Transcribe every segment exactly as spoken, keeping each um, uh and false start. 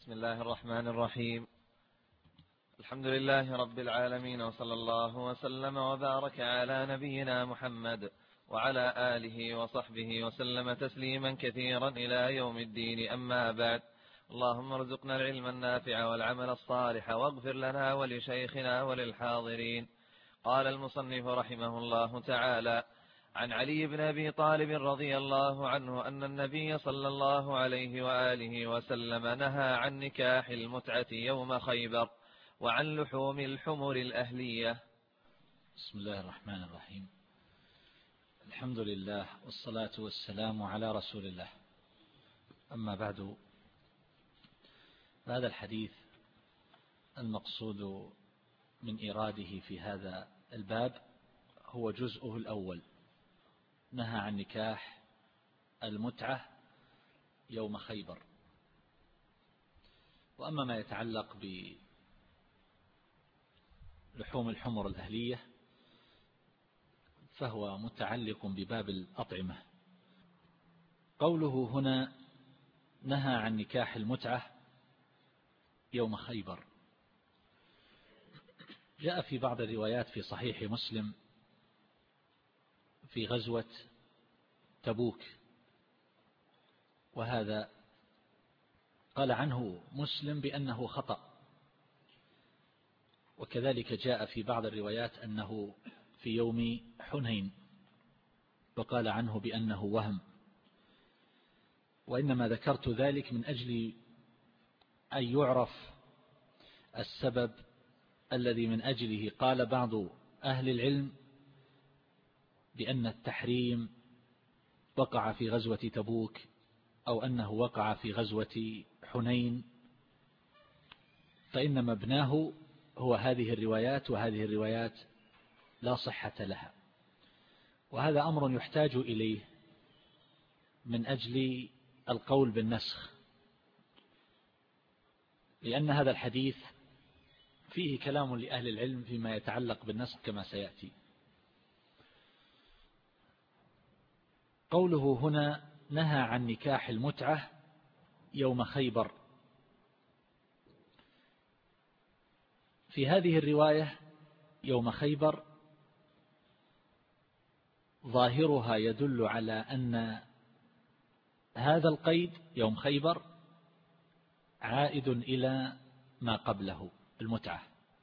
بسم الله الرحمن الرحيم. الحمد لله رب العالمين، وصلى الله وسلم وبارك على نبينا محمد وعلى آله وصحبه وسلم تسليما كثيرا إلى يوم الدين. أما بعد، اللهم ارزقنا العلم النافع والعمل الصالح، واغفر لنا ولشيخنا وللحاضرين. قال المصنف رحمه الله تعالى: عن علي بن أبي طالب رضي الله عنه أن النبي صلى الله عليه وآله وسلم نهى عن نكاح المتعة يوم خيبر وعن لحوم الحمر الأهلية. بسم الله الرحمن الرحيم. الحمد لله والصلاة والسلام على رسول الله. أما بعد، هذا الحديث المقصود من إراده في هذا الباب هو جزءه الأول، نهى عن نكاح المتعة يوم خيبر. وأما ما يتعلق بلحوم الحمر الأهلية فهو متعلق بباب الأطعمة. قوله هنا نهى عن نكاح المتعة يوم خيبر، جاء في بعض الروايات في صحيح مسلم في غزوة تبوك، وهذا قال عنه مسلم بأنه خطأ، وكذلك جاء في بعض الروايات أنه في يوم حنين، وقال عنه بأنه وهم. وإنما ذكرت ذلك من أجل أن يعرف السبب الذي من أجله قال بعض أهل العلم بأن التحريم وقع في غزوة تبوك، أو أنه وقع في غزوة حنين، فإن مبناه هو هذه الروايات، وهذه الروايات لا صحة لها. وهذا أمر يحتاج إليه من أجل القول بالنسخ، لأن هذا الحديث فيه كلام لأهل العلم فيما يتعلق بالنسخ كما سيأتي. قوله هنا نهى عن نكاح المتعة يوم خيبر، في هذه الرواية يوم خيبر ظاهرها يدل على أن هذا القيد يوم خيبر عائد إلى ما قبله المتعة.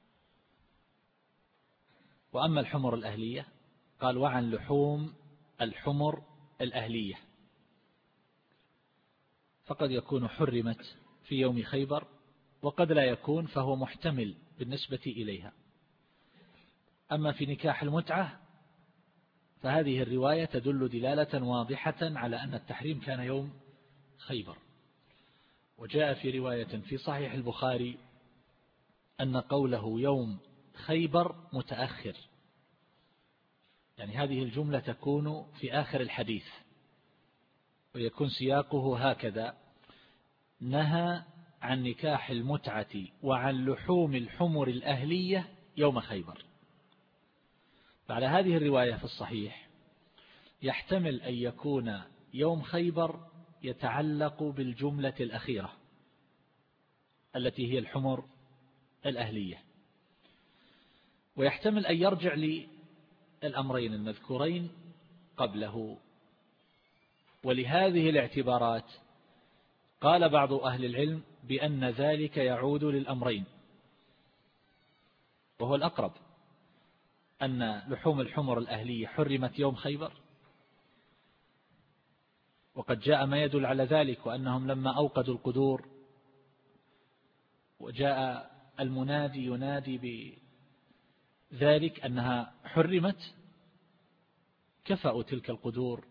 وأما الحمر الأهلية قال وعن لحوم الحمر الأهلية، فقد يكون حرمت في يوم خيبر وقد لا يكون، فهو محتمل بالنسبة إليها. أما في نكاح المتعة فهذه الرواية تدل دلالة واضحة على أن التحريم كان يوم خيبر. وجاء في رواية في صحيح البخاري أن قوله يوم خيبر متأخر، يعني هذه الجملة تكون في آخر الحديث، ويكون سياقه هكذا: نهى عن نكاح المتعة وعن لحوم الحمر الأهلية يوم خيبر. فعلى هذه الرواية في الصحيح يحتمل أن يكون يوم خيبر يتعلق بالجملة الأخيرة التي هي الحمر الأهلية، ويحتمل أن يرجع للأمرين المذكورين قبله. ولهذه الاعتبارات قال بعض أهل العلم بأن ذلك يعود للأمرين، وهو الأقرب أن لحوم الحمر الأهلية حرمت يوم خيبر، وقد جاء ما يدل على ذلك، وأنهم لما أوقدوا القدور وجاء المنادي ينادي بذلك أنها حرمت، كفأوا تلك القدور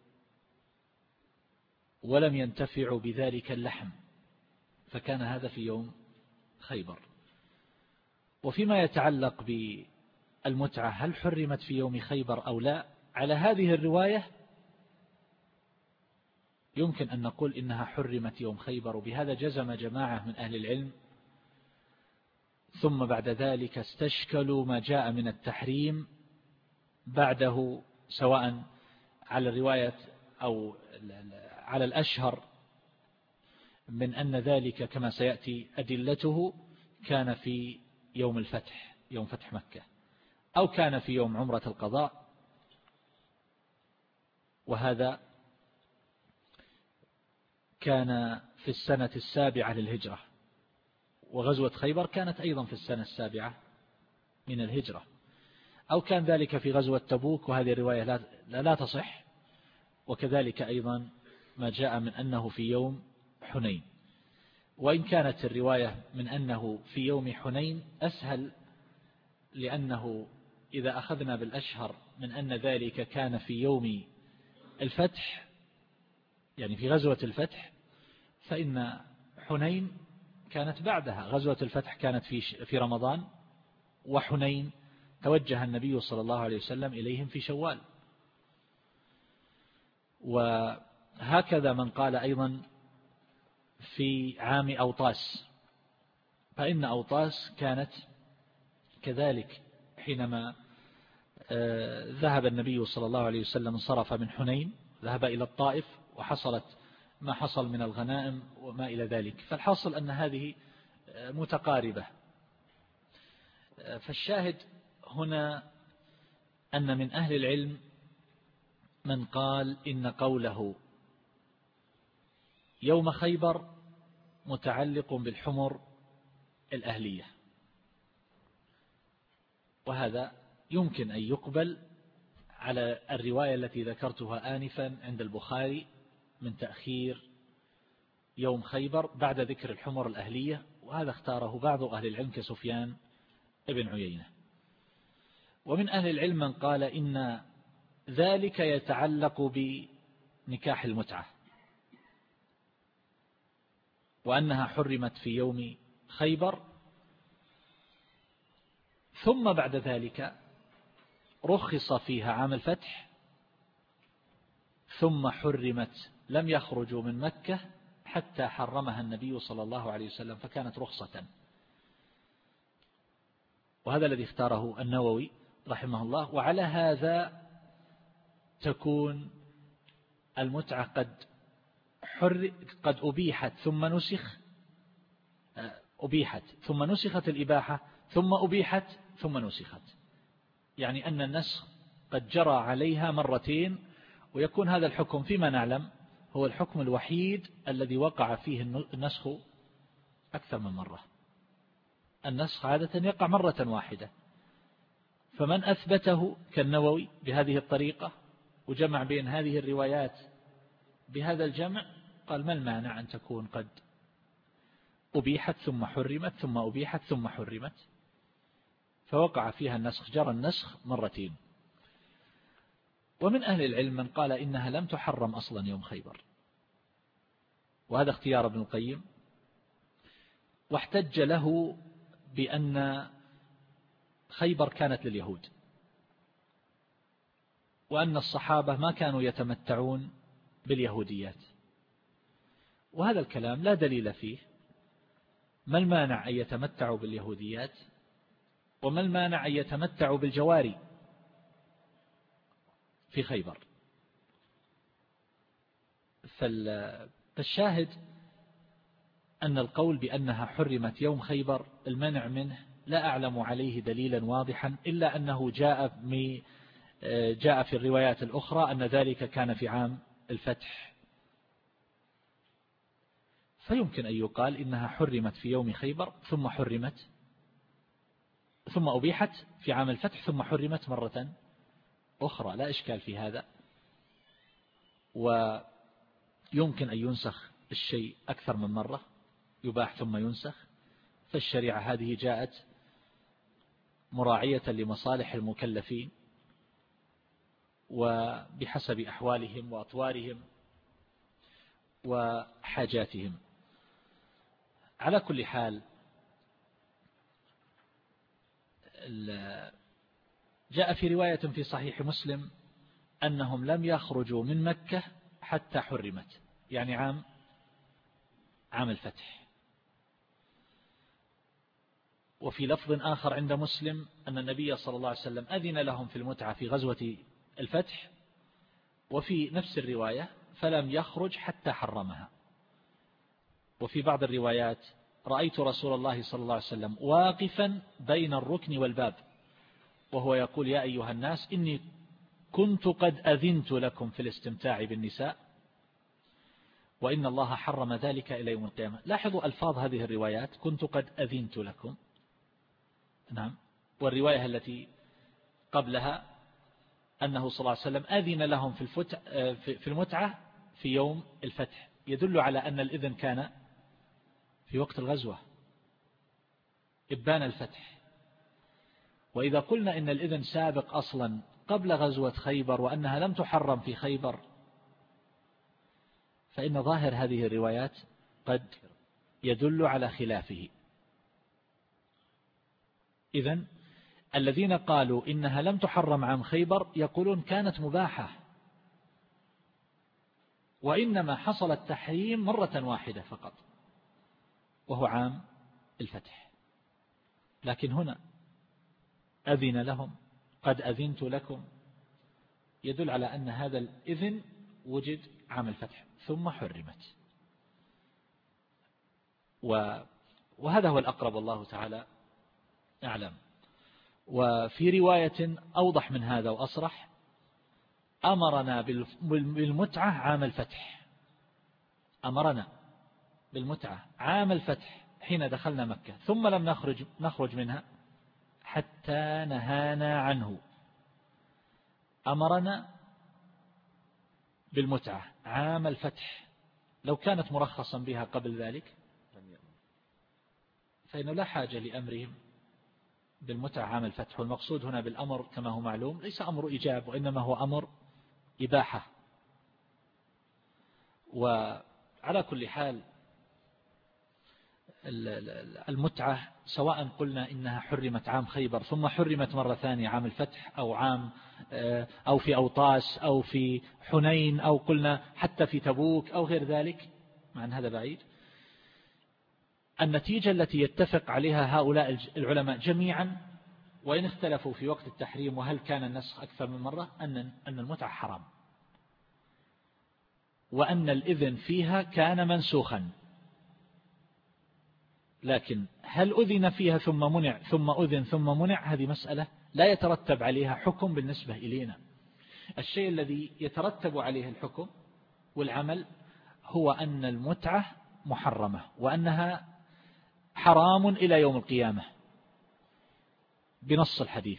ولم ينتفعوا بذلك اللحم، فكان هذا في يوم خيبر. وفيما يتعلق بالمتعة هل حرمت في يوم خيبر أو لا، على هذه الرواية يمكن أن نقول إنها حرمت يوم خيبر، وبهذا جزم جماعة من أهل العلم، ثم بعد ذلك استشكلوا ما جاء من التحريم بعده، سواء على الرواية أو على الأشهر من أن ذلك كما سيأتي أدلته كان في يوم الفتح، يوم فتح مكة، أو كان في يوم عمرة القضاء، وهذا كان في السنة السابعة للهجرة، وغزوة خيبر كانت أيضا في السنة السابعة من الهجرة، أو كان ذلك في غزوة تبوك، وهذه الرواية لا, لا تصح. وكذلك أيضا ما جاء من أنه في يوم حنين، وإن كانت الرواية من أنه في يوم حنين أسهل، لأنه إذا أخذنا بالأشهر من أن ذلك كان في يوم الفتح، يعني في غزوة الفتح، فإن حنين كانت بعدها. غزوة الفتح كانت في في رمضان، وحنين توجه النبي صلى الله عليه وسلم إليهم في شوال. وهكذا من قال أيضا في عام أوطاس، فإن أوطاس كانت كذلك حينما ذهب النبي صلى الله عليه وسلم، انصرف من حنين، ذهب إلى الطائف، وحصلت ما حصل من الغنائم وما إلى ذلك. فالحاصل أن هذه متقاربة. فالشاهد هنا أن من أهل العلم من قال إن قوله يوم خيبر متعلق بالحمر الأهلية، وهذا يمكن أن يقبل على الرواية التي ذكرتها آنفا عند البخاري من تأخير يوم خيبر بعد ذكر الحمر الأهلية، وهذا اختاره بعض أهل العلم كسفيان ابن عيينة. ومن أهل العلم من قال إن ذلك يتعلق بنكاح المتعة، وأنها حرمت في يوم خيبر، ثم بعد ذلك رخص فيها عام الفتح، ثم حرمت، لم يخرجوا من مكة حتى حرمها النبي صلى الله عليه وسلم، فكانت رخصة. وهذا الذي اختاره النووي رحمه الله. وعلى هذا تكون المتعة قد حر قد أبيحت ثم نسخ أبيحت ثم نسخت الإباحة، ثم أبيحت ثم نسخت، يعني أن النسخ قد جرى عليها مرتين، ويكون هذا الحكم فيما نعلم هو الحكم الوحيد الذي وقع فيه النسخ أكثر من مرة. النسخ عادة يقع مرة واحدة، فمن أثبته كالنووي بهذه الطريقة وجمع بين هذه الروايات بهذا الجمع، قال ما المانع أن تكون قد أبيحت ثم حرمت ثم أبيحت ثم حرمت، فوقع فيها النسخ، جرى النسخ مرتين. ومن أهل العلم من قال إنها لم تحرم أصلا يوم خيبر، وهذا اختيار ابن القيم، واحتج له بأن خيبر كانت لليهود، وأن الصحابة ما كانوا يتمتعون باليهوديات، وهذا الكلام لا دليل فيه. ما المانع أن يتمتعوا باليهوديات، وما المانع أن يتمتعوا بالجواري في خيبر؟ فالشاهد أن القول بأنها حرمت يوم خيبر المنع منه لا أعلم عليه دليلا واضحا، إلا أنه جاء جاء في الروايات الأخرى أن ذلك كان في عام الفتح، فيمكن أن يقال إنها حرمت في يوم خيبر ثم حرمت ثم أبيحت في عام الفتح ثم حرمت مرة أخرى، لا إشكال في هذا. ويمكن أن ينسخ الشيء أكثر من مرة، يباح ثم ينسخ، فالشريعة هذه جاءت مراعية لمصالح المكلفين وبحسب أحوالهم وأطوارهم وحاجاتهم. على كل حال جاء في رواية في صحيح مسلم أنهم لم يخرجوا من مكة حتى حرمت، يعني عام عام الفتح. وفي لفظ آخر عند مسلم أن النبي صلى الله عليه وسلم أذن لهم في المتعة في غزوة الفتح، وفي نفس الرواية فلم يخرج حتى حرمها. وفي بعض الروايات رأيت رسول الله صلى الله عليه وسلم واقفا بين الركن والباب وهو يقول يا أيها الناس إني كنت قد أذنت لكم في الاستمتاع بالنساء وإن الله حرم ذلك إلى يوم القيامة. لاحظوا ألفاظ هذه الروايات، كنت قد أذنت لكم، نعم، والرواية التي قبلها أنه صلى الله عليه وسلم أذن لهم في في المتعة في يوم الفتح، يدل على أن الإذن كان في وقت الغزوة إبان الفتح. وإذا قلنا إن الإذن سابق أصلا قبل غزوة خيبر وأنها لم تحرم في خيبر، فإن ظاهر هذه الروايات قد يدل على خلافه. إذن الذين قالوا إنها لم تحرم عام خيبر يقولون كانت مباحة، وإنما حصل التحريم مرة واحدة فقط وهو عام الفتح. لكن هنا أذن لهم، قد أذنت لكم، يدل على أن هذا الإذن وجد عام الفتح ثم حرمت، وهذا هو الأقرب والله تعالى أعلم. وفي رواية أوضح من هذا وأصرح، أمرنا بالمتعة عام الفتح، أمرنا بالمتعة عام الفتح حين دخلنا مكة، ثم لم نخرج نخرج منها حتى نهانا عنه. أمرنا بالمتعة عام الفتح، لو كانت مرخصا بها قبل ذلك فإنه لا حاجة لأمرهم بالمتعة عام الفتح. والمقصود هنا بالأمر كما هو معلوم ليس أمر إيجاب، وإنما هو أمر إباحة. وعلى كل حال المتعة سواء قلنا إنها حرمت عام خيبر ثم حرمت مرة ثانية عام الفتح، أو عام أو في أوطاس أو في حنين، أو قلنا حتى في تبوك أو غير ذلك، مع أن هذا بعيد، النتيجة التي يتفق عليها هؤلاء العلماء جميعا وإن اختلفوا في وقت التحريم وهل كان النسخ أكثر من مرة، أن أن المتعة حرام، وأن الإذن فيها كان منسوخا. لكن هل أذن فيها ثم منع ثم أذن ثم منع، هذه مسألة لا يترتب عليها حكم بالنسبة إلينا. الشيء الذي يترتب عليه الحكم والعمل هو أن المتعة محرمة وأنها حرام إلى يوم القيامة بنص الحديث،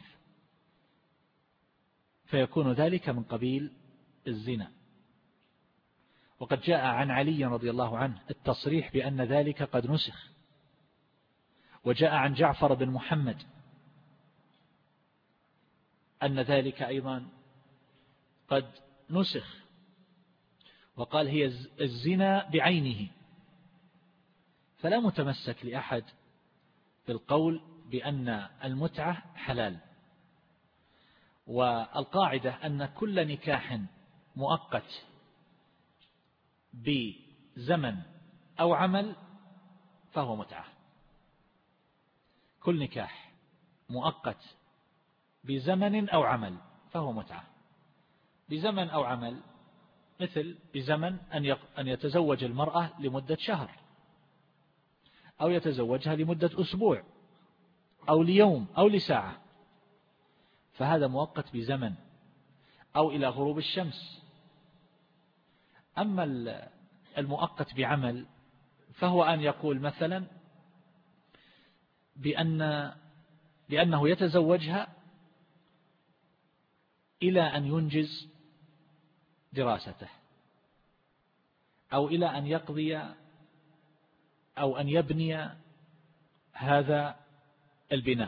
فيكون ذلك من قبيل الزنا. وقد جاء عن علي رضي الله عنه التصريح بأن ذلك قد نسخ، وجاء عن جعفر بن محمد أن ذلك أيضا قد نسخ، وقال هي الزنا بعينه. فلا متمسك لأحد بالقول بأن المتعة حلال. والقاعدة أن كل نكاح مؤقت بزمن أو عمل فهو متعة. كل نكاح مؤقت بزمن أو عمل فهو متعة. بزمن أو عمل مثل بزمن أن يتزوج المرأة لمدة شهر، أو يتزوجها لمدة أسبوع أو ليوم أو لساعة، فهذا مؤقت بزمن أو إلى غروب الشمس. أما المؤقت بعمل فهو أن يقول مثلا بأن بأنه يتزوجها إلى أن ينجز دراسته، أو إلى أن يقضي أو أن يبني هذا البناء،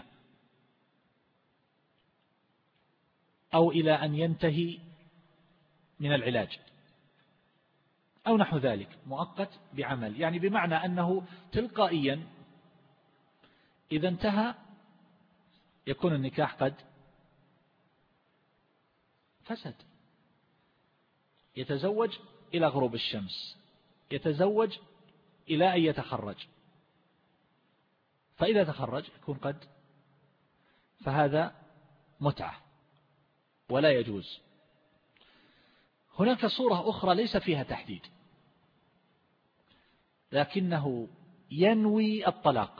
أو إلى أن ينتهي من العلاج أو نحو ذلك. مؤقت بعمل يعني بمعنى أنه تلقائيا إذا انتهى يكون النكاح قد فسد. يتزوج إلى غروب الشمس، يتزوج إلى أن يتخرج، فإذا تخرج يكون قد، فهذا متعة ولا يجوز. هناك صورة أخرى ليس فيها تحديد، لكنه ينوي الطلاق،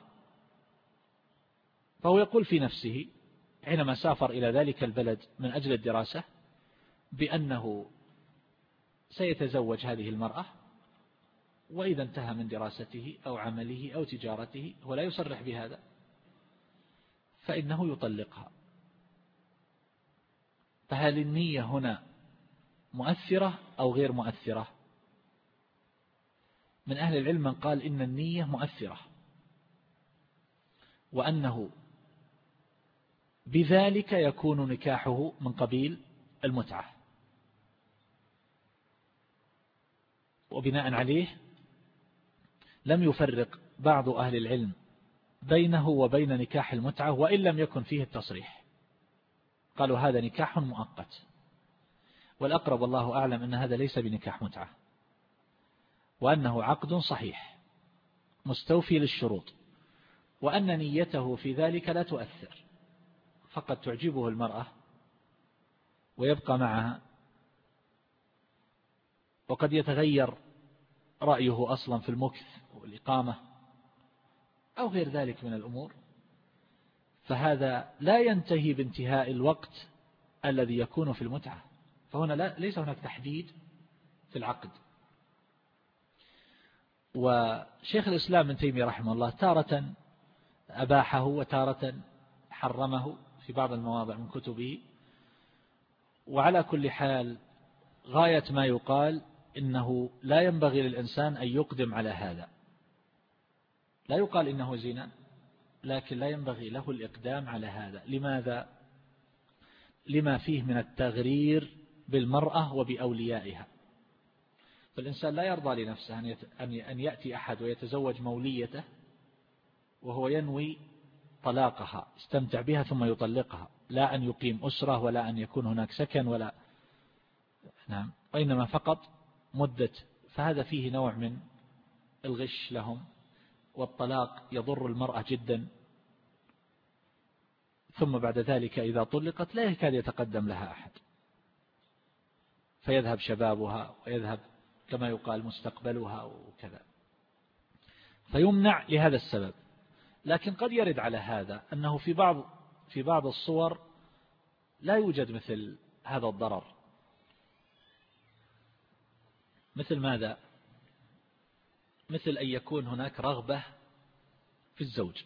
فهو يقول في نفسه حينما سافر إلى ذلك البلد من أجل الدراسة بأنه سيتزوج هذه المرأة، وإذا انتهى من دراسته أو عمله أو تجارته هو لا يصرح بهذا فإنه يطلقها. فهل النية هنا مؤثرة أو غير مؤثرة؟ من أهل العلم من قال إن النية مؤثرة، وأنه بذلك يكون نكاحه من قبيل المتعة، وبناء عليه لم يفرق بعض أهل العلم بينه وبين نكاح المتعة وإن لم يكن فيه التصريح، قالوا هذا نكاح مؤقت. والأقرب والله أعلم أن هذا ليس بنكاح متعة، وأنه عقد صحيح مستوفي للشروط، وأن نيته في ذلك لا تؤثر، فقد تعجبه المرأة ويبقى معها، وقد يتغير رأيه أصلا في المكث والإقامة أو غير ذلك من الأمور، فهذا لا ينتهي بانتهاء الوقت الذي يكون في المتعة، فهنا لا ليس هناك تحديد في العقد. وشيخ الإسلام ابن تيمية رحمه الله تارة أباحه وتارة حرمه في بعض المواضع من كتبه، وعلى كل حال غاية ما يقال إنه لا ينبغي للإنسان أن يقدم على هذا، لا يقال إنه زنا، لكن لا ينبغي له الإقدام على هذا. لماذا؟ لما فيه من التغرير بالمرأة وبأوليائها، فالإنسان لا يرضى لنفسه أن يأتي أحد ويتزوج موليته وهو ينوي طلاقها، استمتع بها ثم يطلقها، لا أن يقيم أسرة ولا أن يكون هناك سكن ولا نعم، وإنما فقط مدة، فهذا فيه نوع من الغش لهم، والطلاق يضر المرأة جدا، ثم بعد ذلك إذا طلقت لا يكاد يتقدم لها أحد، فيذهب شبابها ويذهب كما يقال مستقبلها وكذا، فيمنع لهذا السبب. لكن قد يرد على هذا أنه في بعض في بعض الصور لا يوجد مثل هذا الضرر. مثل ماذا؟ مثل أن يكون هناك رغبة في الزوج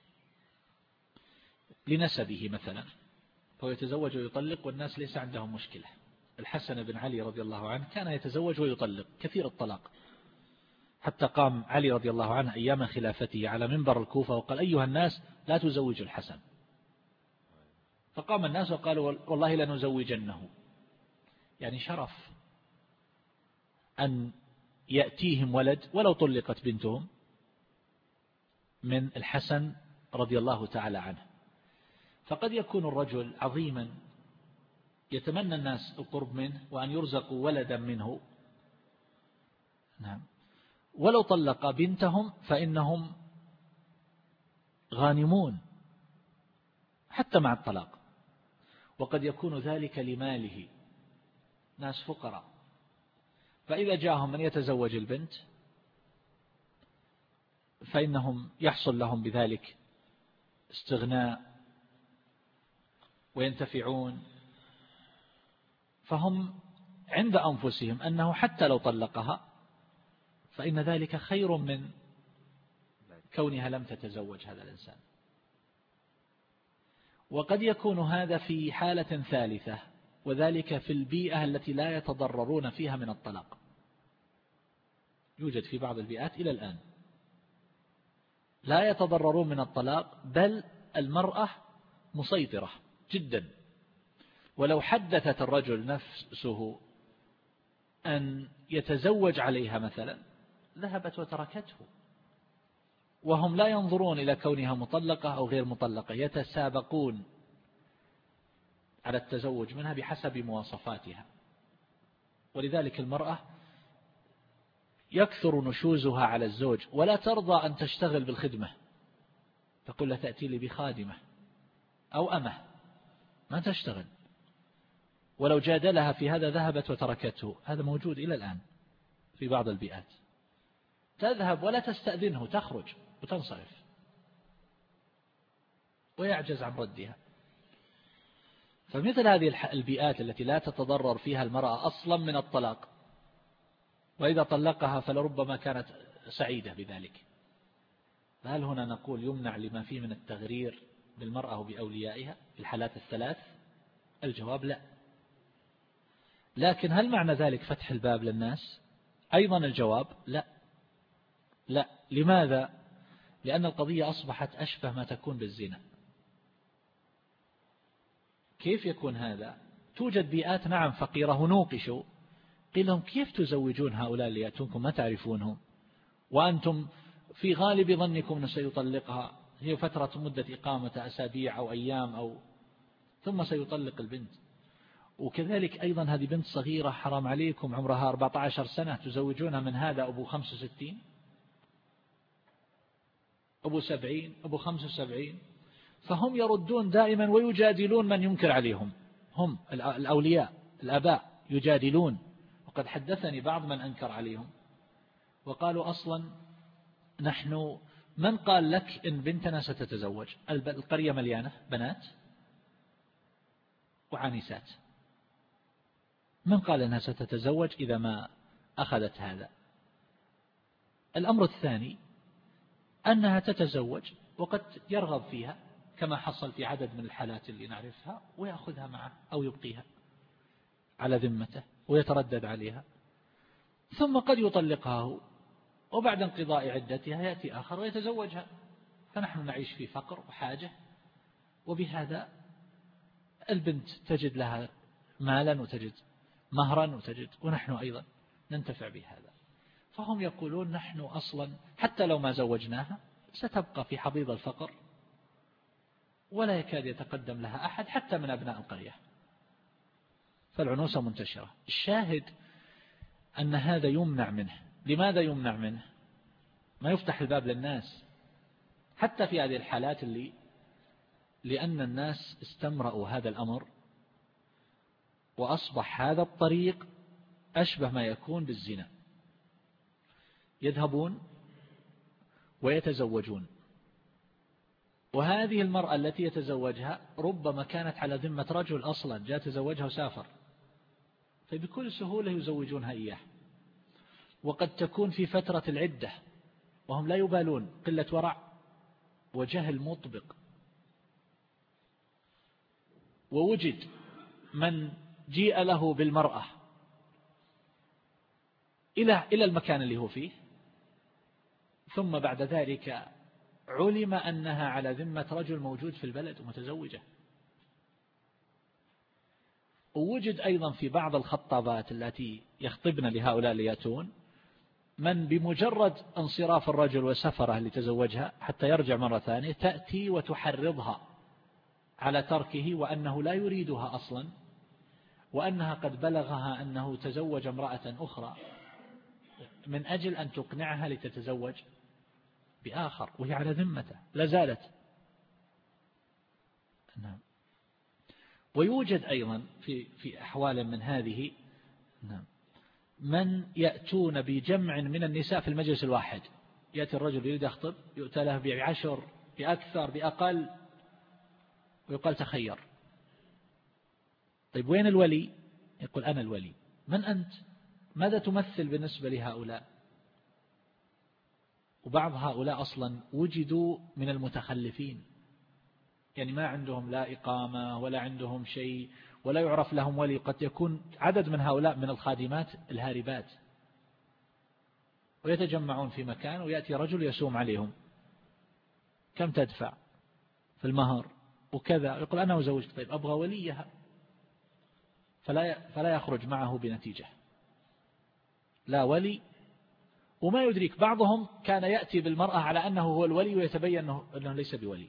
لنسبه مثلا، فهو يتزوج ويطلق والناس ليس عندهم مشكلة. الحسن بن علي رضي الله عنه كان يتزوج ويطلق كثير الطلاق، حتى قام علي رضي الله عنه أيام خلافته على منبر الكوفة وقال أيها الناس لا تزوجوا الحسن، فقام الناس وقالوا والله لنزوجنه، يعني شرف أن يأتيهم ولد ولو طلقت بنتهم من الحسن رضي الله تعالى عنه. فقد يكون الرجل عظيما يتمنى الناس القرب منه وأن يرزقوا ولدا منه، نعم، ولو طلق بنتهم فإنهم غانمون حتى مع الطلاق، وقد يكون ذلك لماله، ناس فقراء، فإذا جاءهم من يتزوج البنت فإنهم يحصل لهم بذلك استغناء وينتفعون، فهم عند أنفسهم أنه حتى لو طلقها فإن ذلك خير من كونها لم تتزوج هذا الإنسان. وقد يكون هذا في حالة ثالثة، وذلك في البيئة التي لا يتضررون فيها من الطلاق. يوجد في بعض البيئات إلى الآن لا يتضررون من الطلاق، بل المرأة مسيطرة جدا، ولو حدثت الرجل نفسه أن يتزوج عليها مثلا ذهبت وتركته، وهم لا ينظرون إلى كونها مطلقة أو غير مطلقة، يتسابقون على التزوج منها بحسب مواصفاتها. ولذلك المرأة يكثر نشوزها على الزوج ولا ترضى أن تشتغل بالخدمة، تقول له تأتي لي بخادمة أو أمه، ما تشتغل، ولو جادلها في هذا ذهبت وتركته. هذا موجود إلى الآن في بعض البيئات. تذهب ولا تستأذنه، تخرج وتنصرف ويعجز عن ردها. فمثل هذه البيئات التي لا تتضرر فيها المرأة أصلا من الطلاق، وإذا طلقها فلربما كانت سعيدة بذلك، فهل هنا نقول يمنع لما فيه من التغرير بالمرأة وبأوليائها في الحالات الثلاث؟ الجواب لا. لكن هل معنى ذلك فتح الباب للناس؟ أيضا الجواب لا. لا. لماذا؟ لأن القضية أصبحت أشبه ما تكون بالزنا. كيف يكون هذا؟ توجد بيئات نعم فقيرة نوقشوا، قيل لهم كيف تزوجون هؤلاء اللي يأتونكم ما تعرفونهم وأنتم في غالب ظنكم أنه سيطلقها، هي فترة مدة إقامة أسابيع أو أيام أو ثم سيطلق البنت. وكذلك أيضا هذه بنت صغيرة حرام عليكم عمرها أربعة عشر سنة تزوجونها من هذا أبو خمس وستين أبو سبعين أبو خمس وسبعين. فهم يردون دائما ويجادلون من ينكر عليهم، هم الأولياء الآباء يجادلون. وقد حدثني بعض من أنكر عليهم وقالوا أصلا نحن من قال لك إن بنتنا ستتزوج؟ القرية مليانة بنات وعنيسات، من قال أنها ستتزوج إذا ما أخذت هذا؟ الأمر الثاني أنها تتزوج وقد يرغب فيها كما حصل في عدد من الحالات اللي نعرفها ويأخذها معه أو يبقيها على ذمته ويتردد عليها، ثم قد يطلقها وبعد انقضاء عدتها يأتي آخر ويتزوجها، فنحن نعيش في فقر وحاجة، وبهذا البنت تجد لها مالا وتجد مهرا وتجد، ونحن أيضا ننتفع بهذا. فهم يقولون نحن أصلا حتى لو ما زوجناها ستبقى في حضيض الفقر ولا يكاد يتقدم لها أحد حتى من أبناء القرية، فالعنوسة منتشرة. الشاهد أن هذا يمنع منه. لماذا يمنع منه؟ ما يفتح الباب للناس حتى في هذه الحالات اللي لأن الناس استمرأوا هذا الأمر وأصبح هذا الطريق أشبه ما يكون بالزنا، يذهبون ويتزوجون، وهذه المرأة التي يتزوجها ربما كانت على ذمة رجل أصلا جاء تزوجها وسافر، فبكل سهولة يزوجونها إياه، وقد تكون في فترة العدة وهم لا يبالون، قلة ورع وجهل مطبق. ووجد من جيء له بالمرأة إلى إلى المكان اللي هو فيه، ثم بعد ذلك علم أنها على ذمة رجل موجود في البلد ومتزوجة. ووجد أيضا في بعض الخطابات التي يخطبن لهؤلاء اللي يأتون من بمجرد انصراف الرجل وسفره لتزوجها حتى يرجع مرة ثانية تأتي وتحرضها على تركه وأنه لا يريدها أصلا، وأنها قد بلغها أنه تزوج امرأة أخرى من أجل أن تقنعها لتتزوج بآخر وهي على ذمته لا زالت. نعم. ويوجد أيضا في في أحوال من هذه نعم من يأتون بجمع من النساء في المجلس الواحد، يأتي الرجل يريد يخطب يؤتى له بعشر بأكثر بأقل ويقال تخير. طيب وين الولي؟ يقول أنا الولي. من أنت؟ ماذا تمثل بالنسبة لهؤلاء؟ وبعض هؤلاء أصلا وجدوا من المتخلفين، يعني ما عندهم لا إقامة ولا عندهم شيء ولا يعرف لهم ولي. قد يكون عدد من هؤلاء من الخادمات الهاربات، ويتجمعون في مكان ويأتي رجل يسوم عليهم، كم تدفع في المهر وكذا، يقول أنا وزوجك. طيب أبغى وليها، فلا فلا يخرج معه بنتيجة، لا ولي. وما يدرك بعضهم كان يأتي بالمرأة على أنه هو الولي ويتبين أنه, أنه ليس بولي،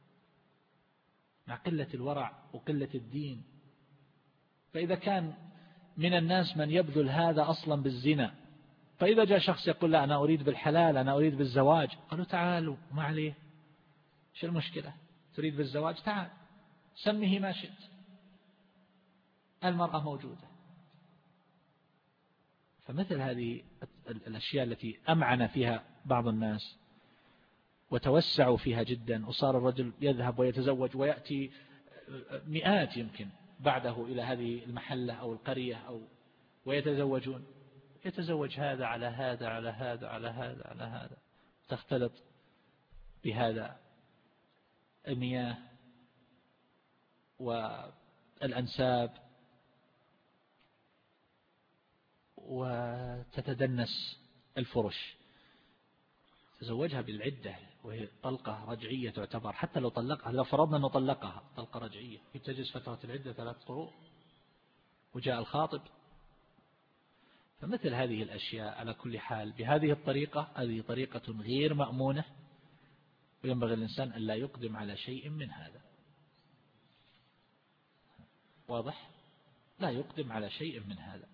مع قلة الورع وقلة الدين. فإذا كان من الناس من يبذل هذا أصلا بالزنا، فإذا جاء شخص يقول لا أنا أريد بالحلال أنا أريد بالزواج، قالوا تعالوا ما عليه، شو المشكلة؟ تريد بالزواج تعال سميه ما شئت، المرأة موجودة. فمثل هذه الأشياء التي أمعن فيها بعض الناس وتوسعوا فيها جدا، وصار الرجل يذهب ويتزوج ويأتي مئات يمكن بعده إلى هذه المحلة أو القرية أو ويتزوجون، يتزوج هذا على هذا على هذا على هذا على هذا، تختلط بهذا المياه والأنساب وتتدنس الفرش. تزوجها بالعدة وهي طلقة رجعية تعتبر، حتى لو طلقها، لو فرضنا أنه طلقها طلقة رجعية، تجلس فترة العدة ثلاث قروء وجاء الخاطب. فمثل هذه الأشياء على كل حال بهذه الطريقة، هذه طريقة غير مأمونة، وينبغي الإنسان أن لا يقدم على شيء من هذا. واضح؟ لا يقدم على شيء من هذا.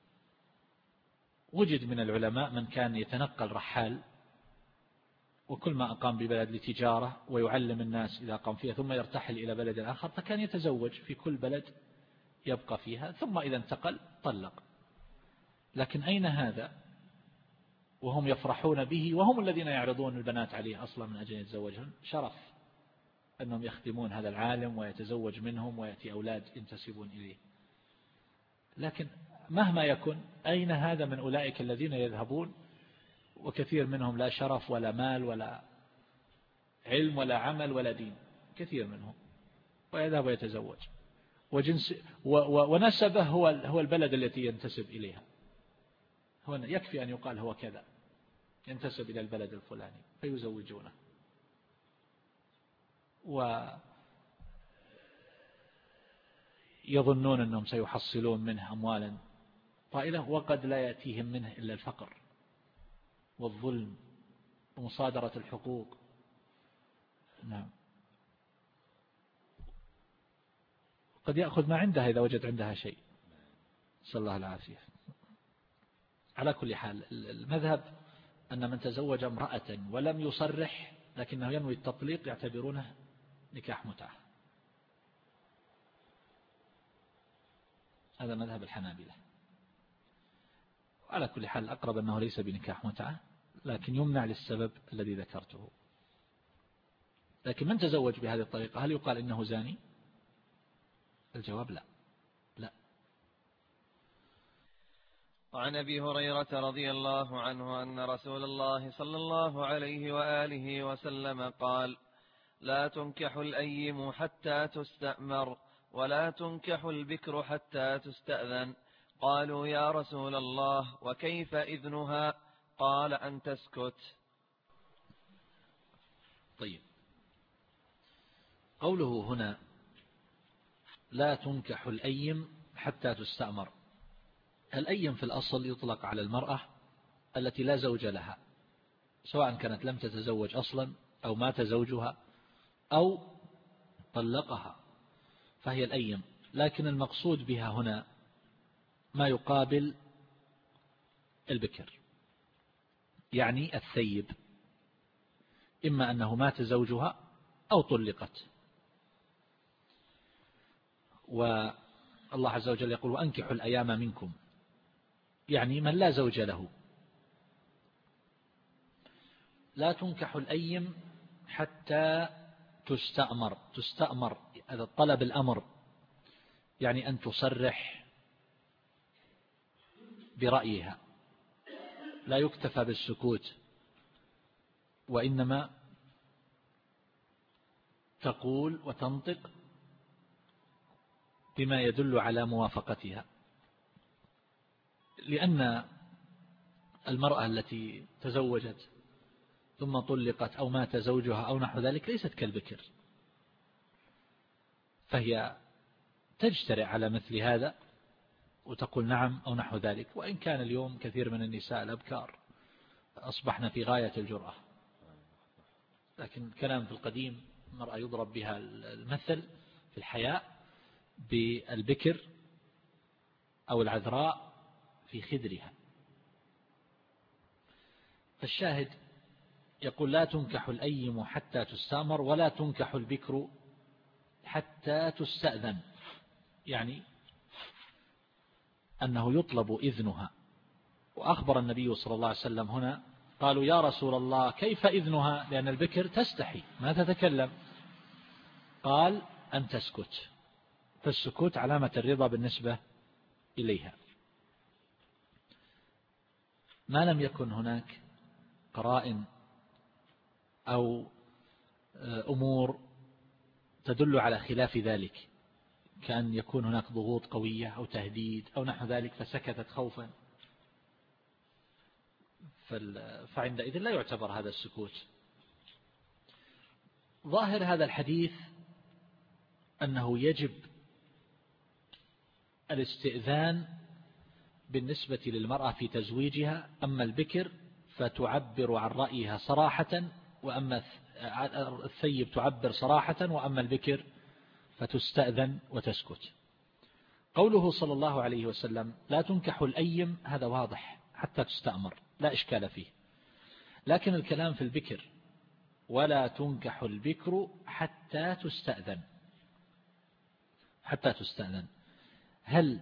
وجد من العلماء من كان يتنقل رحال، وكل ما أقام ببلد لتجارة ويعلم الناس إذا قام فيها ثم يرتحل إلى بلد آخر، فكان يتزوج في كل بلد يبقى فيها، ثم إذا انتقل طلق. لكن أين هذا وهم يفرحون به، وهم الذين يعرضون البنات عليه أصلا من أجل يتزوجهم؟ شرف أنهم يخدمون هذا العالم ويتزوج منهم ويأتي أولاد ينتسبون إليه. لكن مهما يكن، أين هذا من أولئك الذين يذهبون وكثير منهم لا شرف ولا مال ولا علم ولا عمل ولا دين، كثير منهم، ويذهب ويتزوج، وجنس ونسبه هو هو البلد التي ينتسب إليها. هو يكفي أن يقال هو كذا، ينتسب إلى البلد الفلاني، فيزوجونه. ويظنون أنهم سيحصلون منه أموالا طائلة، وقد لا يأتيهم منه إلا الفقر والظلم ومصادرة الحقوق. نعم. قد يأخذ ما عندها إذا وجد عندها شيء، صلى الله العافية. على كل حال المذهب أن من تزوج امرأة ولم يصرح لكنه ينوي التطليق يعتبرونه نكاح متعة. هذا مذهب الحنابلة. على كل حال أقرب أنه ليس بنكاح متعة، لكن يمنع للسبب الذي ذكرته. لكن من تزوج بهذه الطريقة هل يقال إنه زاني؟ الجواب لا. لا. وعن أبي هريرة رضي الله عنه أن رسول الله صلى الله عليه وآله وسلم قال: لا تنكح الأيم حتى تستأمر، ولا تنكح البكر حتى تستأذن. قالوا: يا رسول الله، وكيف إذنها؟ قال: أن تسكت. طيب، قوله هنا لا تنكح الأيم حتى تستأمر، الأيم في الأصل يطلق على المرأة التي لا زوج لها، سواء كانت لم تتزوج أصلا أو مات زوجها أو طلقها، فهي الأيم. لكن المقصود بها هنا ما يقابل البكر، يعني الثيب، إما أنه مات زوجها أو طلقت. والله عز وجل يقول: وأنكحوا الأيام منكم، يعني من لا زوج له. لا تنكح الأيم حتى تستأمر. تستأمر هذا طلب الأمر، يعني أن تصرح برأيها، لا يكتفى بالسكوت، وإنما تقول وتنطق بما يدل على موافقتها. لأن المرأة التي تزوجت ثم طلقت أو مات زوجها أو نحو ذلك ليست كالبكر، فهي تجترئ على مثل هذا وتقول نعم أو نحو ذلك. وإن كان اليوم كثير من النساء الأبكار أصبحنا في غاية الجرأة، لكن الكلام في القديم المرأة يضرب بها المثل في الحياء بالبكر أو العذراء في خدرها. فالشاهد يقول: لا تنكح الأيم حتى تستأمر، ولا تنكح البكر حتى وأخبر النبي صلى الله عليه وسلم هنا، قالوا يا رسول الله كيف إذنها؟ لأن البكر تستحي ما تتكلم. قال أن تسكت، فالسكوت علامة الرضا بالنسبة إليها، ما لم يكن هناك قرائن أو أمور تدل على خلاف ذلك، كأن يكون هناك ضغوط قوية أو تهديد أو نحو ذلك فسكتت خوفا، فعندئذ لا يعتبر هذا السكوت. ظاهر هذا الحديث أنه يجب الاستئذان بالنسبة للمرأة في تزويجها، أما البكر فتعبر عن رأيها صراحة، وأما الثيب تعبر صراحة، وأما البكر فتستأذن وتسكت. قوله صلى الله عليه وسلم لا تنكح الأيم هذا واضح حتى تستأمر لا إشكال فيه، لكن الكلام في البكر ولا تنكح البكر حتى تستأذن، حتى تستأذن. هل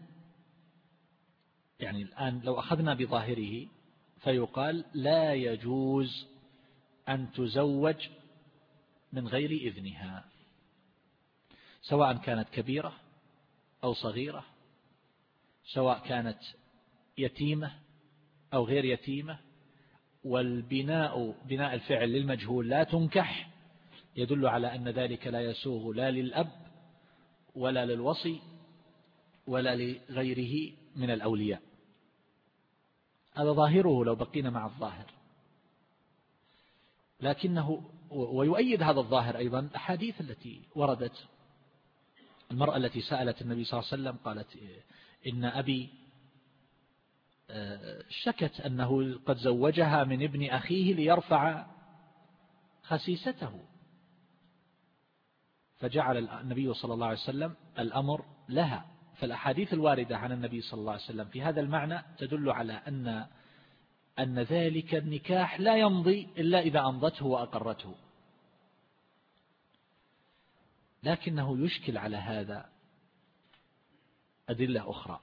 يعني الآن لو أخذنا بظاهره فيقال لا يجوز أن تزوج من غير إذنها، سواء كانت كبيرة أو صغيرة، سواء كانت يتيمة أو غير يتيمة. والبناء بناء الفعل للمجهول لا تنكح يدل على أن ذلك لا يسوغ لا للأب ولا للوصي ولا لغيره من الأولياء. هذا ظاهره لو بقينا مع الظاهر، لكنه ويؤيد هذا الظاهر أيضا الأحاديث التي وردت. المرأة التي سألت النبي صلى الله عليه وسلم قالت إن أبي شكت أنه قد زوجها من ابن أخيه ليرفع خسيسته، فجعل النبي صلى الله عليه وسلم الأمر لها. فالأحاديث الواردة عن النبي صلى الله عليه وسلم في هذا المعنى تدل على أن أن ذلك النكاح لا يمضي إلا إذا أمضته وأقرته. لكنه يشكل على هذا أدلة أخرى.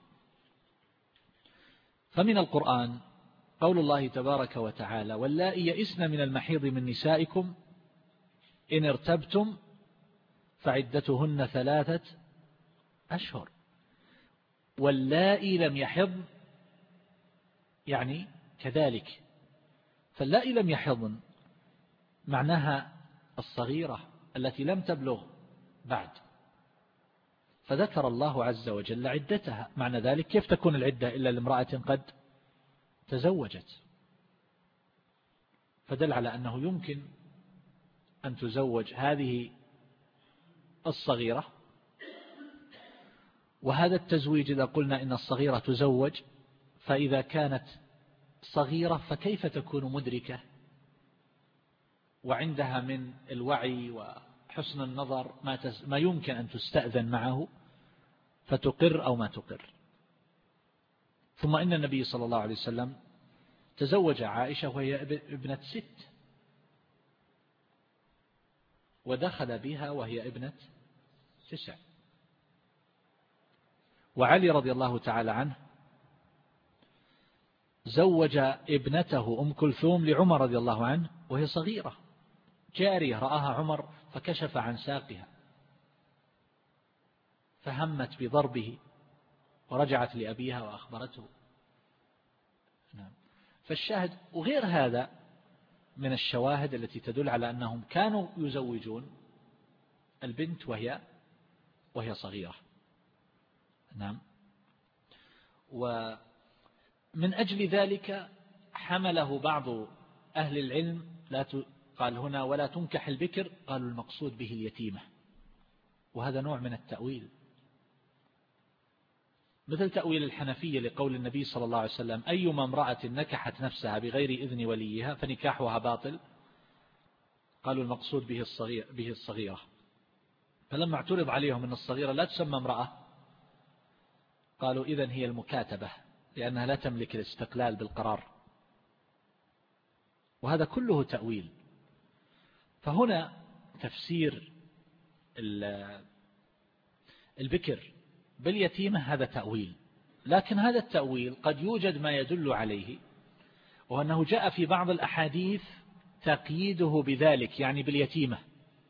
فمن القرآن قول الله تبارك وتعالى واللائي يئسن من المحيض من نسائكم إن ارتبتم فعدتهن ثلاثة أشهر، واللائي لم يحضن يعني كذلك. فاللائي لم يحضن معناها الصغيرة التي لم تبلغ بعد، فذكر الله عز وجل عدتها. معنى ذلك كيف تكون العدة إلا لامرأة قد تزوجت؟ فدل على أنه يمكن أن تزوج هذه الصغيرة. وهذا التزويج إذا قلنا إن الصغيرة تزوج، فإذا كانت صغيرة فكيف تكون مدركة وعندها من الوعي وحسن النظر ما, ما يمكن أن تستأذن معه فتقر أو ما تقر. ثم إن النبي صلى الله عليه وسلم تزوج عائشة وهي ابنة ست، ودخل بها وهي ابنة تسع. وعلي رضي الله تعالى عنه زوج ابنته أم كلثوم لعمر رضي الله عنه وهي صغيرة، جارية رآها عمر فكشف عن ساقها فهمت بضربه ورجعت لأبيها وأخبرته. نعم. فالشاهد وغير هذا من الشواهد التي تدل على أنهم كانوا يزوجون البنت وهي وهي صغيرة. نعم. ومن أجل ذلك حمله بعض أهل العلم لا قال هنا ولا تنكح البكر، قالوا المقصود به اليتيمة، وهذا نوع من التأويل، مثل تأويل الحنفية لقول النبي صلى الله عليه وسلم أيما امرأة نكحت نفسها بغير إذن وليها فنكاحها باطل، قالوا المقصود به الصغير به الصغيرة. فلما اعترض عليهم أن الصغيرة لا تسمى امرأة قالوا إذن هي المكاتبة لأنها لا تملك الاستقلال بالقرار، وهذا كله تأويل. فهنا تفسير البكر باليتيمة هذا تأويل، لكن هذا التأويل قد يوجد ما يدل عليه، وأنه جاء في بعض الأحاديث تقييده بذلك، يعني باليتيمة.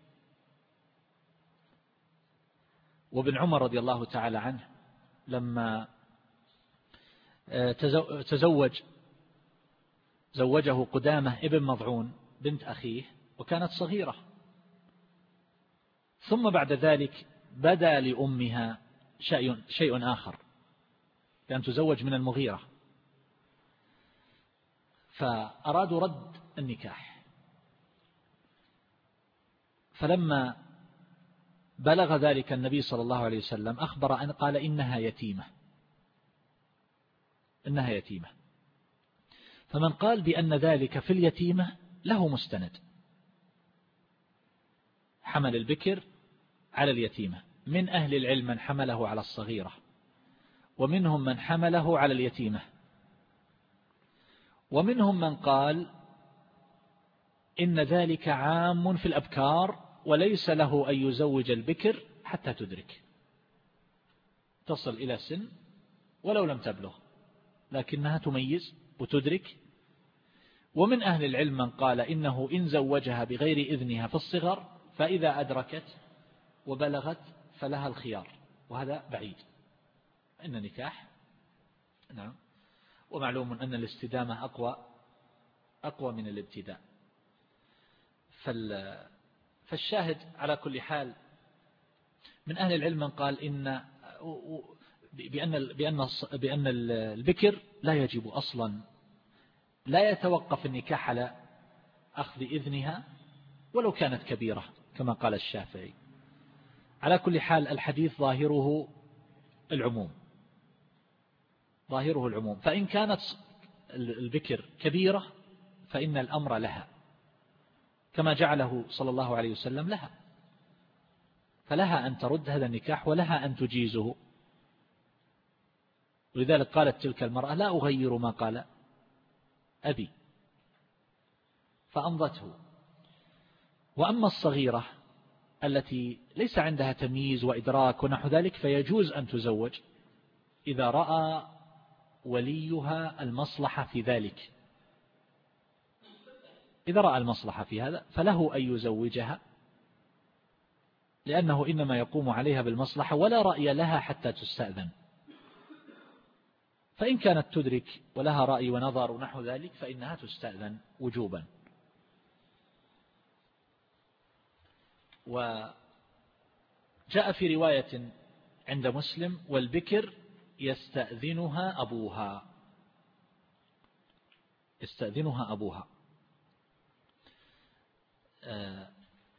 وابن عمر رضي الله تعالى عنه لما تزوج زوجه قدامة ابن مضعون بنت أخيه وكانت صغيرة، ثم بعد ذلك بدا لأمها شيء, شيء آخر، كانت تزوج من المغيرة، فأرادوا رد النكاح. فلما بلغ ذلك النبي صلى الله عليه وسلم أخبر أن قال إنها يتيمة، إنها يتيمة. فمن قال بأن ذلك في اليتيمة له مستند، حمل البكر على اليتيمة. من أهل العلم من حمله على الصغيرة، ومنهم من حمله على اليتيمة، ومنهم من قال إن ذلك عام في الأبكار، وليس له أن يزوج البكر حتى تدرك، تصل إلى سن ولو لم تبلغ لكنها تميز وتدرك. ومن أهل العلم من قال إنه إن زوجها بغير إذنها في الصغر فإذا أدركت وبلغت فلها الخيار، وهذا بعيد. إن النكاح نعم، ومعلوم أن الاستدامة أقوى أقوى من الابتداء. فالشاهد على كل حال من أهل العلم من قال إن بأن بأن بأن البكر لا يجب أصلا، لا يتوقف النكاح على أخذ إذنها ولو كانت كبيرة كما قال الشافعي. على كل حال الحديث ظاهره العموم، ظاهره العموم. فإن كانت البكر كبيرة فإن الأمر لها كما جعله صلى الله عليه وسلم لها، فلها أن ترد هذا النكاح ولها أن تجيزه. ولذلك قالت تلك المرأة لا أغير ما قال أبي، فأمضته. وأما الصغيرة التي ليس عندها تمييز وإدراك ونحو ذلك فيجوز أن تزوج إذا رأى وليها المصلحة في ذلك، إذا رأى المصلحة في هذا فله أن يزوجها، لأنه إنما يقوم عليها بالمصلحة ولا رأي لها حتى تستأذن. فإن كانت تدرك ولها رأي ونظر ونحو ذلك فإنها تستأذن وجوبا. وجاء في رواية عند مسلم والبكر يستأذنها أبوها، يستأذنها أبوها. آه